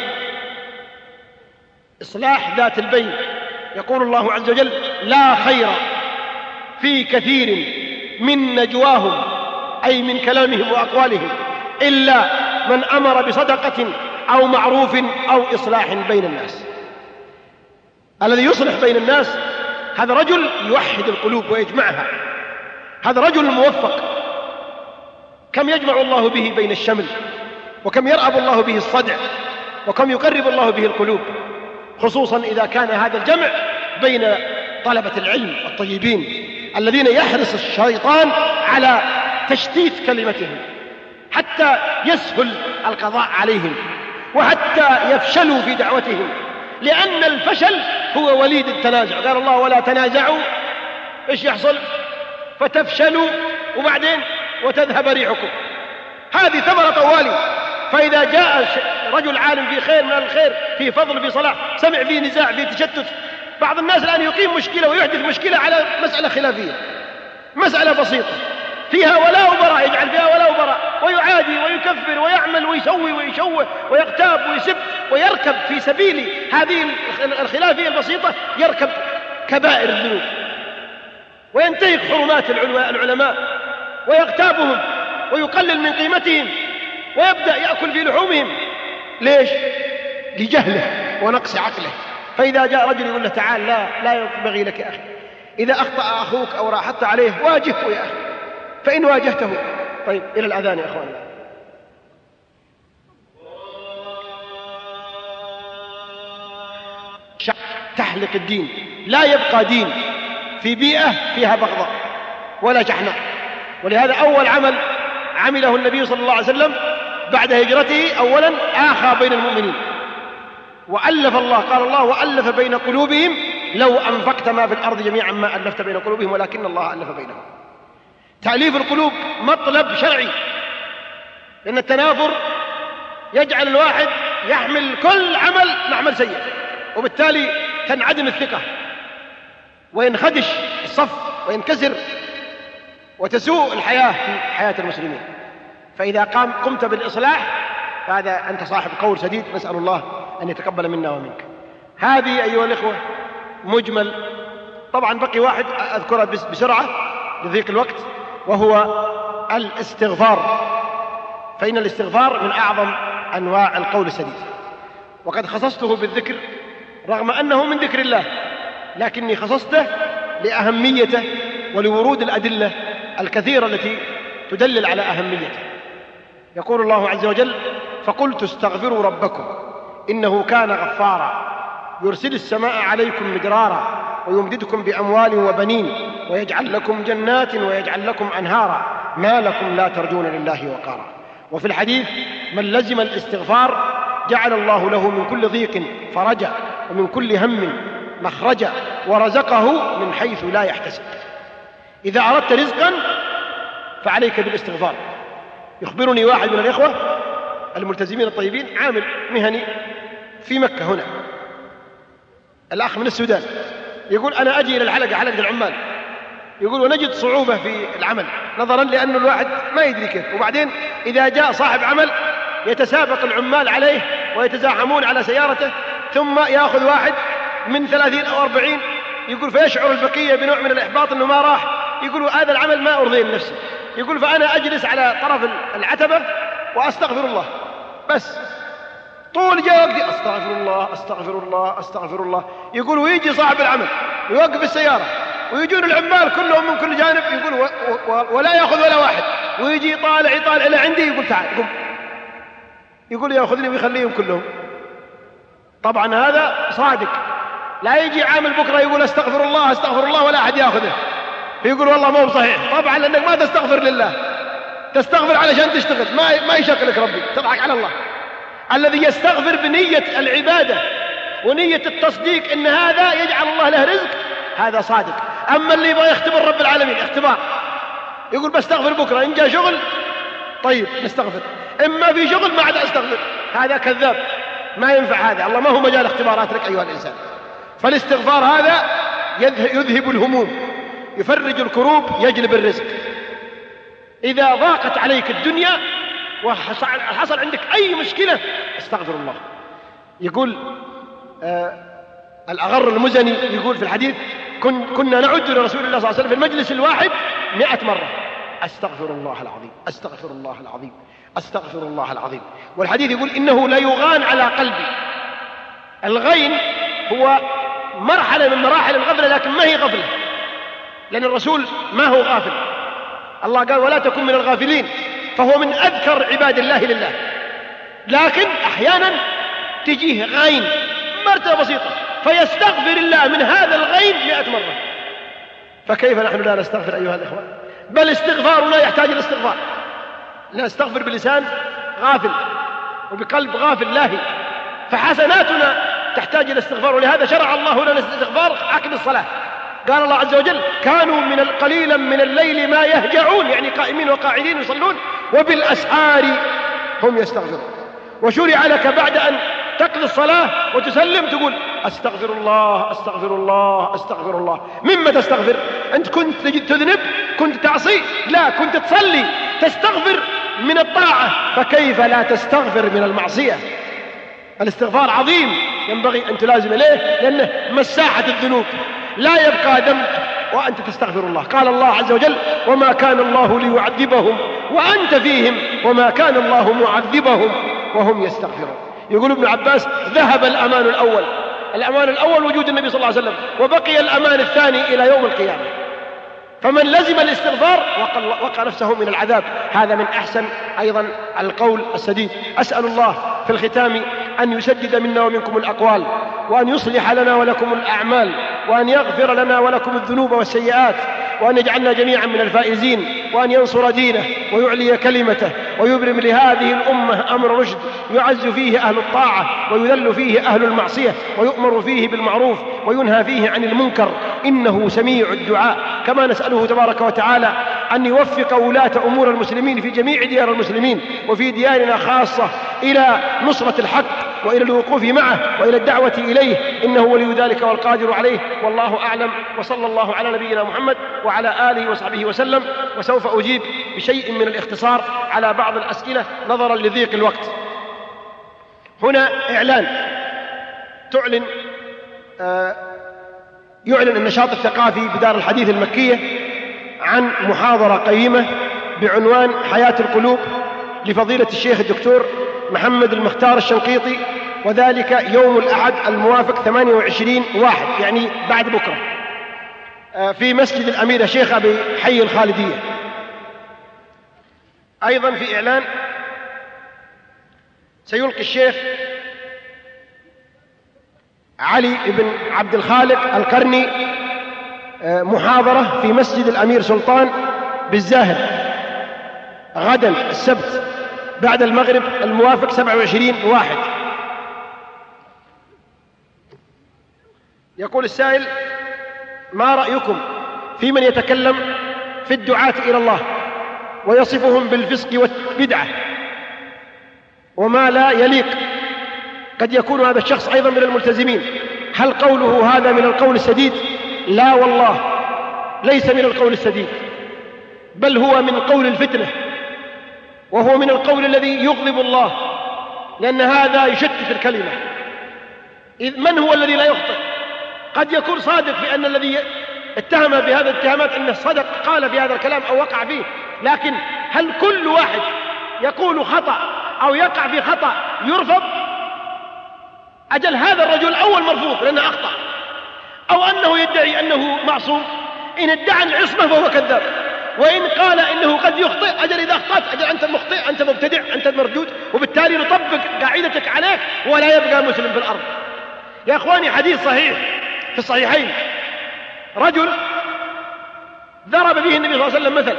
إصلاح ذات البين. يقول الله عز وجل لا خير في كثير من نجواهم، أي من كلامهم وأقوالهم، إلا من أمر بصدقة أو معروف أو إصلاح بين الناس. الذي يصلح بين الناس هذا رجل يوحد القلوب ويجمعها. هذا رجل موفق. كم يجمع الله به بين الشمل، وكم يرأب الله به الصدع، وكم يقرب الله به القلوب، خصوصا إذا كان هذا الجمع بين طلبة العلم الطيبين الذين يحرص الشيطان على تشتيت كلمتهم حتى يسهل القضاء عليهم وحتى يفشلوا في دعوتهم، لأن الفشل هو وليد التنازع. قال الله ولا تنازعوا، إيش يحصل؟ فتفشلوا وبعدين وتذهب ريحكم. هذه ثمرة طوالي. فإذا جاء رجل عالم في خير من الخير، في فضل، في صلاح، سمع فيه نزاع، في تشتت، بعض الناس الآن يقيم مشكلة ويحدث مشكلة على مسألة خلافية، مسألة بسيطة فيها ولاء وبراء، يجعل فيها ولاء وبراء ويعادي ويكفر ويعمل ويسوي ويشوه ويغتاب ويسب ويركب في سبيل هذه الخلافية البسيطة، يركب كبائر الذنوب وينتهك حرمات العلماء ويغتابهم ويقلل من قيمتهم ويبدأ يأكل في لحومهم. ليش؟ لجهله ونقص عقله. فإذا جاء رجل يقول له تعال، لا ينبغي لك يا أخي، إذا أخطأ أخوك أو راحت عليه واجهه يا أخي، فإن واجهته. طيب إلى الأذان يا أخواننا. تحلق الدين، لا يبقى دين في بيئة فيها بغضاء ولا شحناء. ولهذا أول عمل عمله النبي صلى الله عليه وسلم بعد هجرته أولا آخى بين المؤمنين وألف الله، قال الله وألف بين قلوبهم لو أنفقت ما في الأرض جميعا ما ألفت بين قلوبهم ولكن الله ألف بينهم. تأليف القلوب مطلب شرعي، لأن التنافر يجعل الواحد يحمل كل عمل سيء، وبالتالي تنعدم الثقة وينخدش الصف وينكسر وتسوء الحياة في حياة المسلمين. فإذا قمت بالإصلاح فهذا أنت صاحب قول سديد، نسأل الله أن يتقبل منا ومنك. هذه أيها الإخوة مجمل. طبعا بقي واحد أذكرها بسرعة لضيق الوقت، وهو الاستغفار. فإن الاستغفار من أعظم أنواع القول السديد، وقد خصصته بالذكر رغم أنه من ذكر الله، لكني خصصته لأهميته ولورود الأدلة الكثيرة التي تدلل على أهميته. يقول الله عز وجل فقلت استغفروا ربكم إنه كان غفارا يرسل السماء عليكم مدرارا ويمددكم بأموال وبنين ويجعل لكم جنات ويجعل لكم أنهارا ما لكم لا ترجون لله وقارا. وفي الحديث من لزم الاستغفار جعل الله له من كل ضيق فرجا ومن كل هم مخرجا ورزقه من حيث لا يحتسب. إذا أردت رزقا فعليك بالاستغفار. يخبرني واحد من الإخوة الملتزمين الطيبين، عامل مهني في مكة هنا، الأخ من السودان، يقول أنا أجي إلى حلقة العمال، يقول ونجد صعوبة في العمل نظرا لأن الواحد ما يدري كيف، وبعدين إذا جاء صاحب عمل يتسابق العمال عليه ويتزاحمون على سيارته، ثم يأخذ واحد من 30 أو 40، يقول فيشعر البقية بنوع من الإحباط أنه ما راح، يقول هذا العمل ما أرضي لنفسي، يقول فأنا أجلس على طرف العتبة وأستغفر الله بس طول جوقتي أستغفر الله أستغفر الله أستغفر الله. يقول ويجي صاحب العمل ويوقف السيارة ويجون العمال كلهم من كل جانب، يقول ولا يأخذ ولا واحد، ويجي يطالع إلى عندي، يقول تعال قم، يقول يأخذني ويخليهم كلهم. طبعا هذا صادق، لا يجي عامل بكرة يقول استغفر الله استغفر الله ولا أحد يأخذه، يقول والله ما هو صحيح. طبعا لأنك ما تستغفر لله، تستغفر علشان تشتغل، ما يشغلك ربي، تضحك على الله. الذي يستغفر بنية العبادة ونية التصديق إن هذا يجعل الله له رزق، هذا صادق. أما اللي يبغى يختبر رب العالمين اختبار، يقول بستغفر بكرة، إن جاء شغل طيب نستغفر، إما في شغل ما عاد أستغفر، هذا كذاب، ما ينفع هذا. الله ما هو مجال اختبارات لك أيها الإنسان. فالاستغفار هذا يذهب الهموم، يفرج الكروب، يجلب الرزق. إذا ضاقت عليك الدنيا وحصل عندك أي مشكلة استغفر الله. يقول الأغر المزني يقول في الحديث كنا نعد لرسول الله صلى الله عليه وسلم في المجلس الواحد 100 مرة أستغفر الله العظيم أستغفر الله العظيم أستغفر الله العظيم. والحديث يقول إنه لا يغان على قلبي. الغين هو مرحلة من مراحل الغفلة، لكن ما هي غفلة، لأن الرسول ما هو غافل. الله قال ولا تكن من الغافلين، فهو من أذكر عباد الله لله، لكن أحيانا تجيه غين مرتبة بسيطة فيستغفر الله من هذا الغين 100 مرة. فكيف نحن لا نستغفر أيها الإخوة؟ بل استغفارنا يحتاج الاستغفار، نستغفر بلسان غافل وبقلب غافل لاهي، فحسناتنا تحتاج إلى استغفار. ولهذا شرع الله لنا الاستغفار عقب الصلاة. قال الله عز وجل كانوا من قليلا من الليل ما يهجعون، يعني قائمين وقاعدين يصلون، وبالأسحار هم يستغفرون. وشرع لك بعد أن تقضي الصلاة وتسلم تقول أستغفر الله أستغفر الله أستغفر الله. مما تستغفر؟ أنت كنت تذنب؟ كنت تعصي؟ لا، كنت تصلي تستغفر من الطاعة، فكيف لا تستغفر من المعصية؟ الاستغفار عظيم ينبغي أن تلازم إليه، لأنه مساحة الذنوب، لا يبقى ذنب وأنت تستغفر الله. قال الله عز وجل وما كان الله ليعذبهم وأنت فيهم وما كان الله معذبهم وهم يستغفرون. يقول ابن عباس ذهب الأمان الأول. الأمان الأول وجود النبي صلى الله عليه وسلم، وبقي الأمان الثاني إلى يوم القيامة. فمن لزم الاستغفار وقع نفسه من العذاب. هذا من أحسن أيضا القول السديد. أسأل الله في الختام أن يسدد منا ومنكم الأقوال، وأن يصلح لنا ولكم الأعمال، وأن يغفر لنا ولكم الذنوب والسيئات، وأن يجعلنا جميعا من الفائزين، وأن ينصر دينه ويعلي كلمته، ويبرم لهذه الأمة أمر رشد يعز فيه أهل الطاعة ويذل فيه أهل المعصية، ويؤمر فيه بالمعروف وينهى فيه عن المنكر، إنه سميع الدعاء. كما نسأله تبارك وتعالى أن يوفق ولاة أمور المسلمين في جميع ديار المسلمين وفي ديارنا خاصة إلى نصرة الحق وإلى الوقوف معه وإلى الدعوة إليه، إنه ولي ذلك والقادر عليه. والله أعلم، وصلى الله على نبينا محمد وعلى آله وصحبه وسلم. وسوف أجيب بشيء من الاختصار على بعض الأسئلة نظرا لضيق الوقت. هنا إعلان يعلن النشاط الثقافي بدار الحديث المكية عن محاضرة قيمة بعنوان حياة القلوب لفضيلة الشيخ الدكتور محمد المختار الشنقيطي، وذلك يوم الأحد الموافق 28/1 يعني بعد بكرة في مسجد الأميرة شيخ أبي حي الخالدية. أيضا في إعلان سيلقي الشيخ علي بن عبد الخالق القرني محاضرة في مسجد الأمير سلطان بالزاهر غدا السبت بعد المغرب الموافق 27/1. يقول السائل ما رأيكم في من يتكلم في الدعاة إلى الله ويصفهم بالفسق والبدعة وما لا يليق؟ قد يكون هذا الشخص أيضا من الملتزمين، هل قوله هذا من القول السديد؟ لا والله، ليس من القول السديد، بل هو من قول الفتنة، وهو من القول الذي يغضب الله، لأن هذا يشتت الكلمة. إذ من هو الذي لا يخطئ؟ قد يكون صادق في أن الذي اتهم بهذا الاتهامات أنه صدق قال في هذا الكلام أو وقع فيه، لكن هل كل واحد يقول خطأ أو يقع في خطأ يرفض؟ أجل هذا الرجل أول مرفوض لأنه أخطأ، أو أنه يدعي أنه معصوم. إن ادعى العصمة فهو كذاب، وإن قال إنه قد يخطئ أجل إذا أخطأت أجل أنت مخطئ، أنت مبتدع، أنت مردود، وبالتالي نطبق قاعدتك عليك ولا يبقى مسلم في الأرض. يا أخواني حديث صحيح في الصحيحين، رجل ضرب به النبي صلى الله عليه وسلم مثل،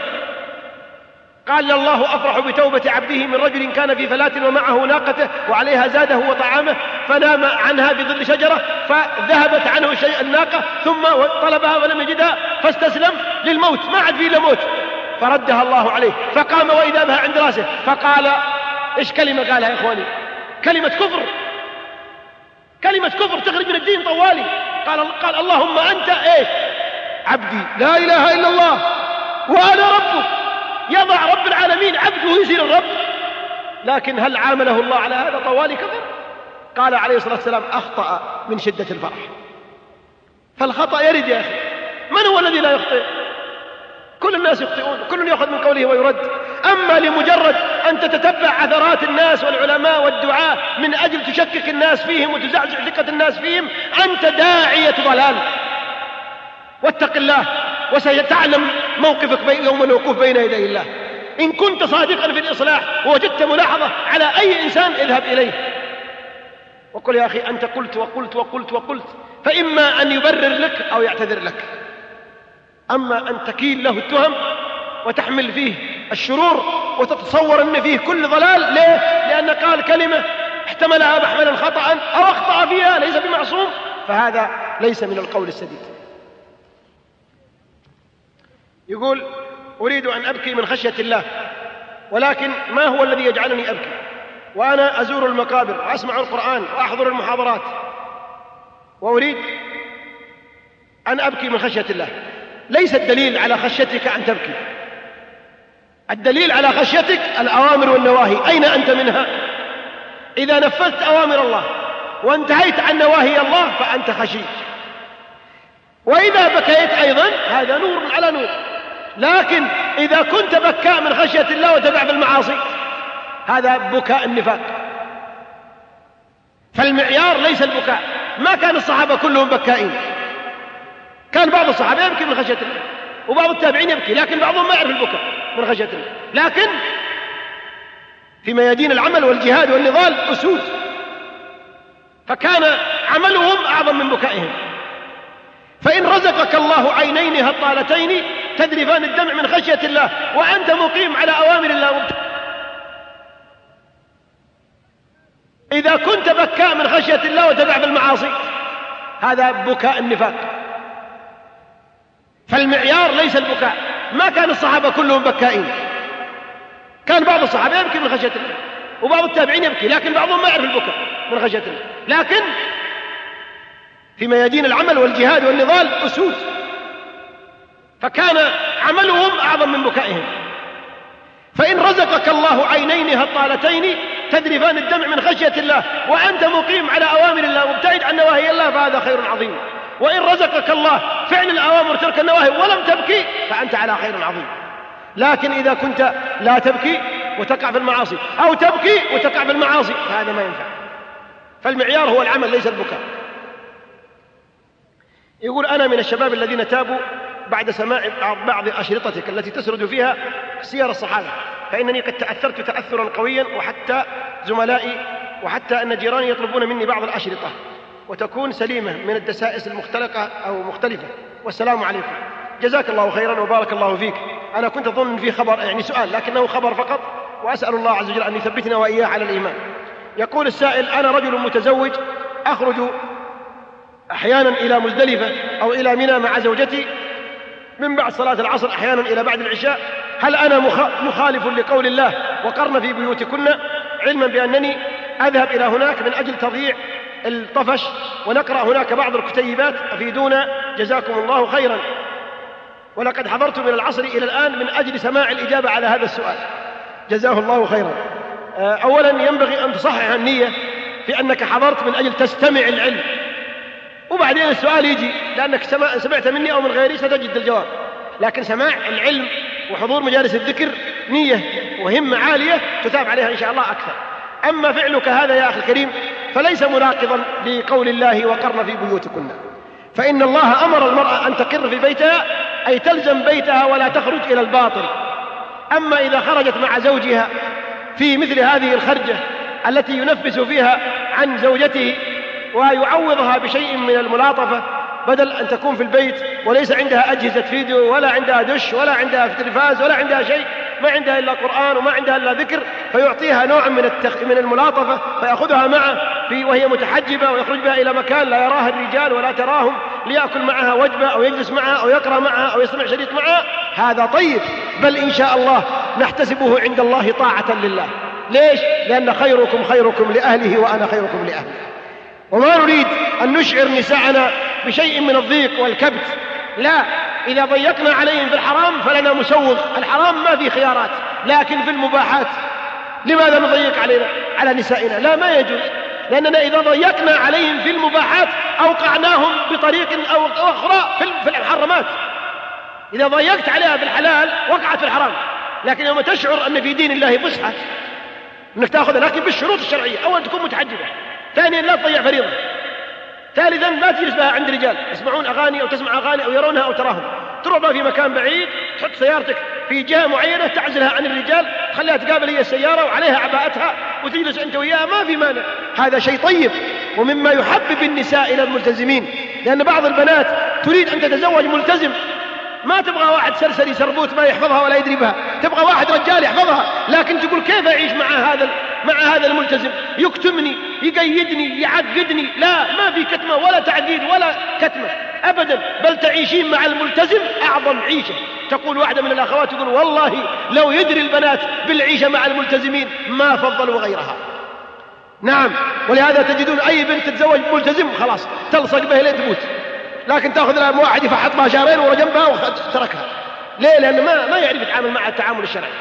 قال الله أفرح بتوبة عبده من رجل كان في فلاة ومعه ناقته وعليها زاده وطعامه فنام عنها بظل شجرة فذهبت عنه شيء الناقة ثم طلبها ولم يجدها فاستسلم للموت، ما عاد فيه إلا موت، فردها الله عليه فقام وإذا بها عند راسه فقال إيش كلمة قالها يا إخواني؟ كلمة كفر، كلمة كفر تخرج من الدين طوالي. قال اللهم أنت إيش؟ عبدي لا إله إلا الله وأنا ربك. يضع رب العالمين عبده يصير الرب، لكن هل عامله الله على هذا طوالي كفر؟ قال عليه الصلاة والسلام أخطأ من شدة الفرح. فالخطأ يرد يا أخي، من هو الذي لا يخطئ؟ كل الناس يخطئون، كل يأخذ من قوله ويرد. أما لمجرد أن تتتبع عثرات الناس والعلماء والدعاة من أجل تشكك الناس فيهم وتزعزع ثقة الناس فيهم، أنت داعية ضلال. واتق الله وسيتعلم موقفك يوم الوقوف بين يدي الله. إن كنت صادقا في الإصلاح ووجدت ملاحظة على أي إنسان اذهب إليه وقل يا أخي أنت قلت وقلت وقلت وقلت، فإما أن يبرر لك أو يعتذر لك. أما أن تكيل له التهم وتحمل فيه الشرور وتتصور أن فيه كل ضلال، ليه؟ لأن قال كلمة احتملها محملا خطأ أو أخطأ فيها ليس بمعصوم، فهذا ليس من القول السديد. يقول أريد أن أبكي من خشية الله، ولكن ما هو الذي يجعلني أبكي؟ وأنا أزور المقابر وأسمع القرآن وأحضر المحاضرات وأريد أن أبكي من خشية الله، ليس الدليل على خشيتك أن تبكي، الدليل على خشيتك الأوامر والنواهي، أين أنت منها؟ إذا نفذت أوامر الله وانتهيت عن نواهي الله فأنت خشي، وإذا بكيت أيضا هذا نور على نور. لكن إذا كنت بكاء من خشية الله وتقع في المعاصي هذا بكاء النفاق. فالمعيار ليس البكاء، ما كان الصحابة كلهم بكائين، كان بعض الصحابة يبكي من خشية الله وبعض التابعين يبكي، لكن بعضهم ما يعرف البكاء من خشية الله. لكن في ميادين العمل والجهاد والنضال أسود، فكان عملهم أعظم من بكائهم. فإن رزقك الله عينين هطالتين تذرفان الدمع من خشية الله وأنت مقيم على أوامر الله، إذا كنت بكاء من خشية الله وتقع في المعاصي هذا بكاء النفاق. فالمعيار ليس البكاء، ما كان الصحابة كلهم بكائين، كان بعض الصحابة يبكي من خشية الله وبعض التابعين يبكي، لكن بعضهم ما يعرف البكاء من خشية الله. لكن في ميادين العمل والجهاد والنضال أسود، فكان عملهم أعظم من بكائهم. فإن رزقك الله عينين هطالتين تذرفان الدمع من خشية الله وأنت مقيم على أوامر الله مبتعد عن نواهي الله فهذا خير عظيم. وإن رزقك الله فعل الأوامر ترك النواهي ولم تبكي فأنت على خير عظيم. لكن إذا كنت لا تبكي وتقع في المعاصي أو تبكي وتقع في المعاصي فهذا ما ينفع. فالمعيار هو العمل ليس البكاء. يقول أنا من الشباب الذين تابوا بعد سماع بعض أشرطتك التي تسرد فيها سير الصحابة، فإنني قد تأثرت تأثرا قويا، وحتى زملائي وحتى أن جيراني يطلبون مني بعض الأشرطة وتكون سليمة من الدسائس المختلقة أو مختلفة. والسلام عليكم. جزاك الله خيرا وبارك الله فيك. أنا كنت أظن في خبر يعني سؤال لكنه خبر فقط، وأسأل الله عز وجل أن يثبتنا وإياه على الإيمان. يقول السائل أنا رجل متزوج أخرج أحيانا إلى مزدلفة أو إلى منى مع زوجتي من بعد صلاة العصر أحيانا إلى بعد العشاء، هل أنا مخالف لقول الله وقرن في بيوتكن، علما بأنني أذهب إلى هناك من أجل تضييع الطفش ونقرأ هناك بعض الكتيبات، أفيدونا جزاكم الله خيرا. ولقد حضرت من العصر إلى الآن من أجل سماع الإجابة على هذا السؤال، جزاه الله خيرا. أولا ينبغي أن تصحح النية في أنك حضرت من أجل تستمع العلم، وبعدين السؤال يجي لأنك سمعت مني أو من غيري ستجد الجواب. لكن سماع العلم وحضور مجالس الذكر نية وهمة عالية تتاب عليها إن شاء الله أكثر. أما فعلك هذا يا أخي الكريم فليس مناقضا لقول الله وقرن في بيوتكن، فإن الله أمر المرأة أن تقر في بيتها أي تلزم بيتها ولا تخرج إلى الباطل. أما إذا خرجت مع زوجها في مثل هذه الخرجة التي ينفس فيها عن زوجته ويعوضها بشيء من الملاطفة بدل أن تكون في البيت وليس عندها أجهزة فيديو ولا عندها دش ولا عندها تلفاز ولا عندها شيء، ما عندها إلا قرآن وما عندها إلا ذكر، فيعطيها نوع من الملاطفة فيأخذها معه وهي متحجبة ويخرج بها إلى مكان لا يراها الرجال ولا تراهم، ليأكل معها وجبة أو يجلس معها أو يقرأ معها أو يسمع شريط معها، هذا طيب، بل إن شاء الله نحتسبه عند الله طاعة لله. ليش؟ لأن خيركم خيركم لأهله وأنا خيركم لأهله. وما نريد أن نشعر نساءنا بشيء من الضيق والكبت، لا، إذا ضيقنا عليهم في الحرام فلنا مسوغ، الحرام ما في خيارات، لكن في المباحات لماذا نضيق على نسائنا؟ لا، ما يجوز، لأننا إذا ضيقنا عليهم في المباحات أوقعناهم بطريق أو أخرى في المحرمات. إذا ضيقت عليها في الحلال وقعت في الحرام. لكن يوم تشعر أن في دين الله فسحة أنك تأخذها، لكن بالشروط الشرعية، أولا تكون متحجبة، ثانيا لا تضيع فريضة، ثالثا لا تجلس بها عند رجال يسمعون أغاني أو تسمع أغاني أو يرونها أو تراهم، تروح بها في مكان بعيد، تحط سيارتك في جهة معينة تعزلها عن الرجال، خليها تقابل هي السيارة وعليها عباءتها وتجلس أنت وياها، ما في مانع، هذا شيء طيب ومما يحبب النساء إلى الملتزمين. لأن بعض البنات تريد أن تتزوج ملتزم، ما تبغى واحد سرسري سربوت ما يحفظها ولا يدري بها، تبغى واحد رجال يحفظها، لكن تقول كيف أعيش مع هذا الملتزم، يكتمني يقيدني يعقدني، لا، ما في كتمة ولا تعقيد ولا كتمة أبدا، بل تعيشين مع الملتزم أعظم عيشة. تقول واحدة من الأخوات تقول والله لو يدري البنات بالعيشة مع الملتزمين ما فضلوا غيرها، نعم، ولهذا تجدون أي بنت تتزوج ملتزم خلاص تلصق به لين تموت، لكن تأخذ لها واحد يفحط بها شهرين ورا جنبها وتركها. ليه؟ لأنه ما يعرف يتعامل مع التعامل الشرعي.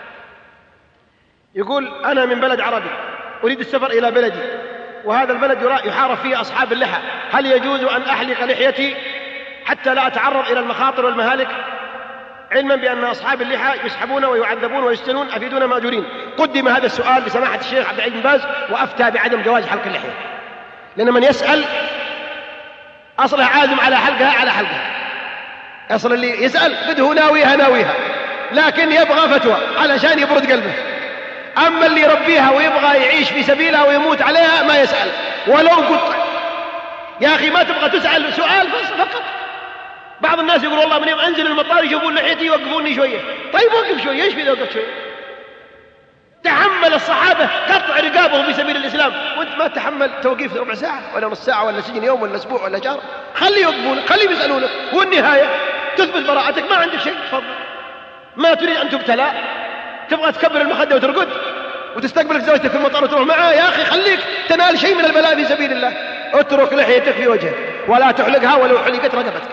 يقول أنا من بلد عربي أريد السفر إلى بلدي، وهذا البلد يحارب فيه أصحاب اللحى، هل يجوز أن أحلق لحيتي حتى لا أتعرض إلى المخاطر والمهالك، علما بأن أصحاب اللحى يسحبون ويعذبون ويسجنون، أفيدونا مأجورين؟ قدم هذا السؤال لسماحة الشيخ عبد العزيز بن باز وأفتى بعدم جواز حلق اللحية، لأن من يسأل أصله عازم على حلقها على حلقها، أصل اللي يسأل بده ناويها لكن يبغى فتوى علشان يبرد قلبه. أما اللي يربيها ويبغى يعيش في سبيلها ويموت عليها ما يسأل ولو قطع. يا أخي ما تبغى تسأل سؤال فقط. بعض الناس يقول والله من يوم أنزل المطار يشوفون لحيتي يوقفوني شوية. طيب وقف شوية، ايش في وقف شوية؟ تحمل الصحابة قطع رقابهم في سبيل الإسلام، وانت ما تحمل توقيف ربع ساعة ولا نص ساعة ولا سجن يوم ولا أسبوع ولا شهر. خلي يوقفونك، خلي يسألونك، والنهاية تثبت براءتك، ما عندك شيء تفضل. ما تريد أن تبتلى، تبغى تكبر المخدة وترقد وتستقبلك زوجتك في المطار وتروح معها، يا أخي خليك تنال شيء من البلاء في سبيل الله. اترك لحيتك في وجهك ولا تحلقها ولو حلقت رقبتك.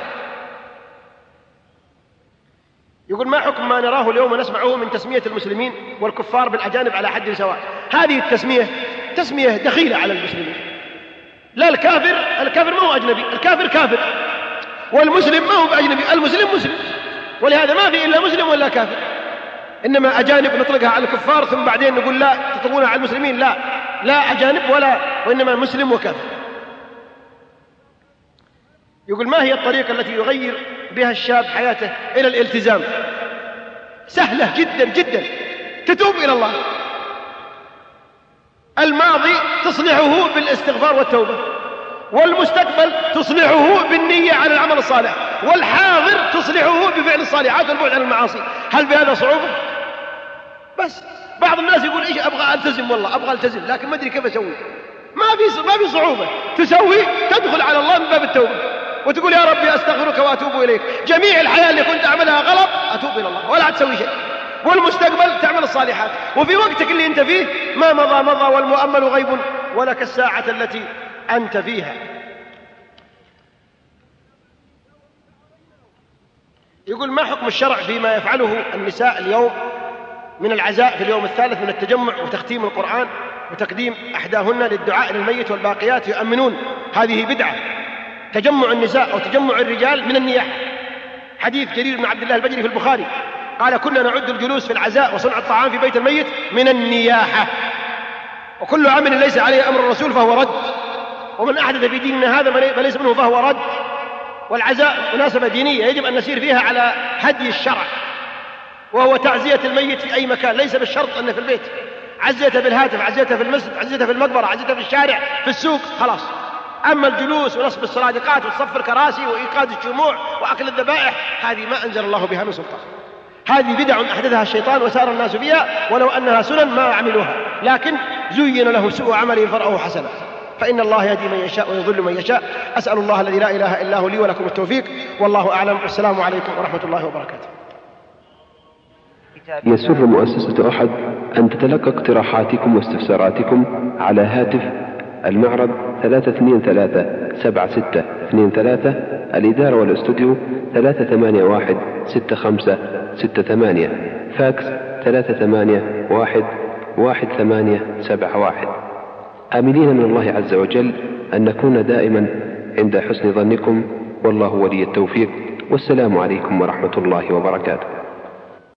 يقول ما حكم ما نراه اليوم ونسمعه من تسمية المسلمين والكفار بالأجانب على حد سواء؟ هذه تسمية دخيلة على المسلمين. لا الكافر ما هو أجنبي، الكافر كافر، والمسلم ما هو بأجنبي، المسلم مسلم، ولهذا ما في إلا مسلم ولا كافر. إنما أجانب نطلقها على الكفار ثم بعدين نقول لا تطلقونها على المسلمين، لا أجانب وإنما مسلم وكافر. يقول ما هي الطريقة التي يغير بها الشاب حياته إلى الالتزام؟ سهلة جدا جدا، تتوب إلى الله. الماضي تصلحه بالاستغفار والتوبة، والمستقبل تصلحه بالنية على العمل الصالح، والحاضر تصلحه بفعل الصالحات والبعد عن المعاصي. هل بهذا صعوبة؟ بس بعض الناس يقول إيش أبغى ألتزم، والله أبغى ألتزم لكن ما أدري كيف أسوي. ما في صعوبة، تسوي تدخل على الله من باب التوبة وتقول يا ربي أستغفرك وأتوب إليك، جميع الحياة اللي كنت أعملها غلط أتوب إلى الله ولا تسوي شيء، والمستقبل تعمل الصالحات، وفي وقتك اللي أنت فيه ما مضى والمؤمل غيب ولك الساعة التي أنت فيها. يقول ما حكم الشرع فيما يفعله النساء اليوم من العزاء في اليوم الثالث من التجمع وتختيم القرآن وتقديم أحداهن للدعاء للميت والباقيات يؤمنون؟ هذه بدعة. تجمع النساء أو تجمع الرجال من النياحة. حديث جرير بن عبد الله البجلي في البخاري قال كنا نعد الجلوس في العزاء وصنع الطعام في بيت الميت من النياحة، وكل عمل ليس عليه أمر الرسول فهو رد، ومن أحدث في ديننا هذا ما ليس منه فهو رد. والعزاء مناسبة دينية يجب أن نسير فيها على هدي الشرع، وهو تعزية الميت في أي مكان، ليس بالشرط أنه في البيت. عزيته بالهاتف، عزيته في المسجد، عزيته في المقبرة، عزيته في الشارع، في السوق، خلاص. أما الجلوس ونصب الصرادقات وتصفر كراسي وإيقاد الشموع وأكل الذبائح هذه ما أنزل الله بها من سلطان. هذه بدع أحدثها الشيطان وسار الناس فيها، ولو أنها سنن ما عملوها، لكن زين له سوء عمله فرأه حسنا. فإن الله يهدي من يشاء ويضل من يشاء. أسأل الله الذي لا إله إلا هو لي ولكم التوفيق، والله أعلم. والسلام عليكم ورحمة الله وبركاته. يسر مؤسسة أحد أن تتلقى اقتراحاتكم واستفساراتكم على هاتف المعرض 323-7623، الإدارة والاستوديو 381-6568، فاكس 381-1871. آملين من الله عز وجل أن نكون دائما عند حسن ظنكم، والله ولي التوفيق. والسلام عليكم ورحمة الله وبركاته.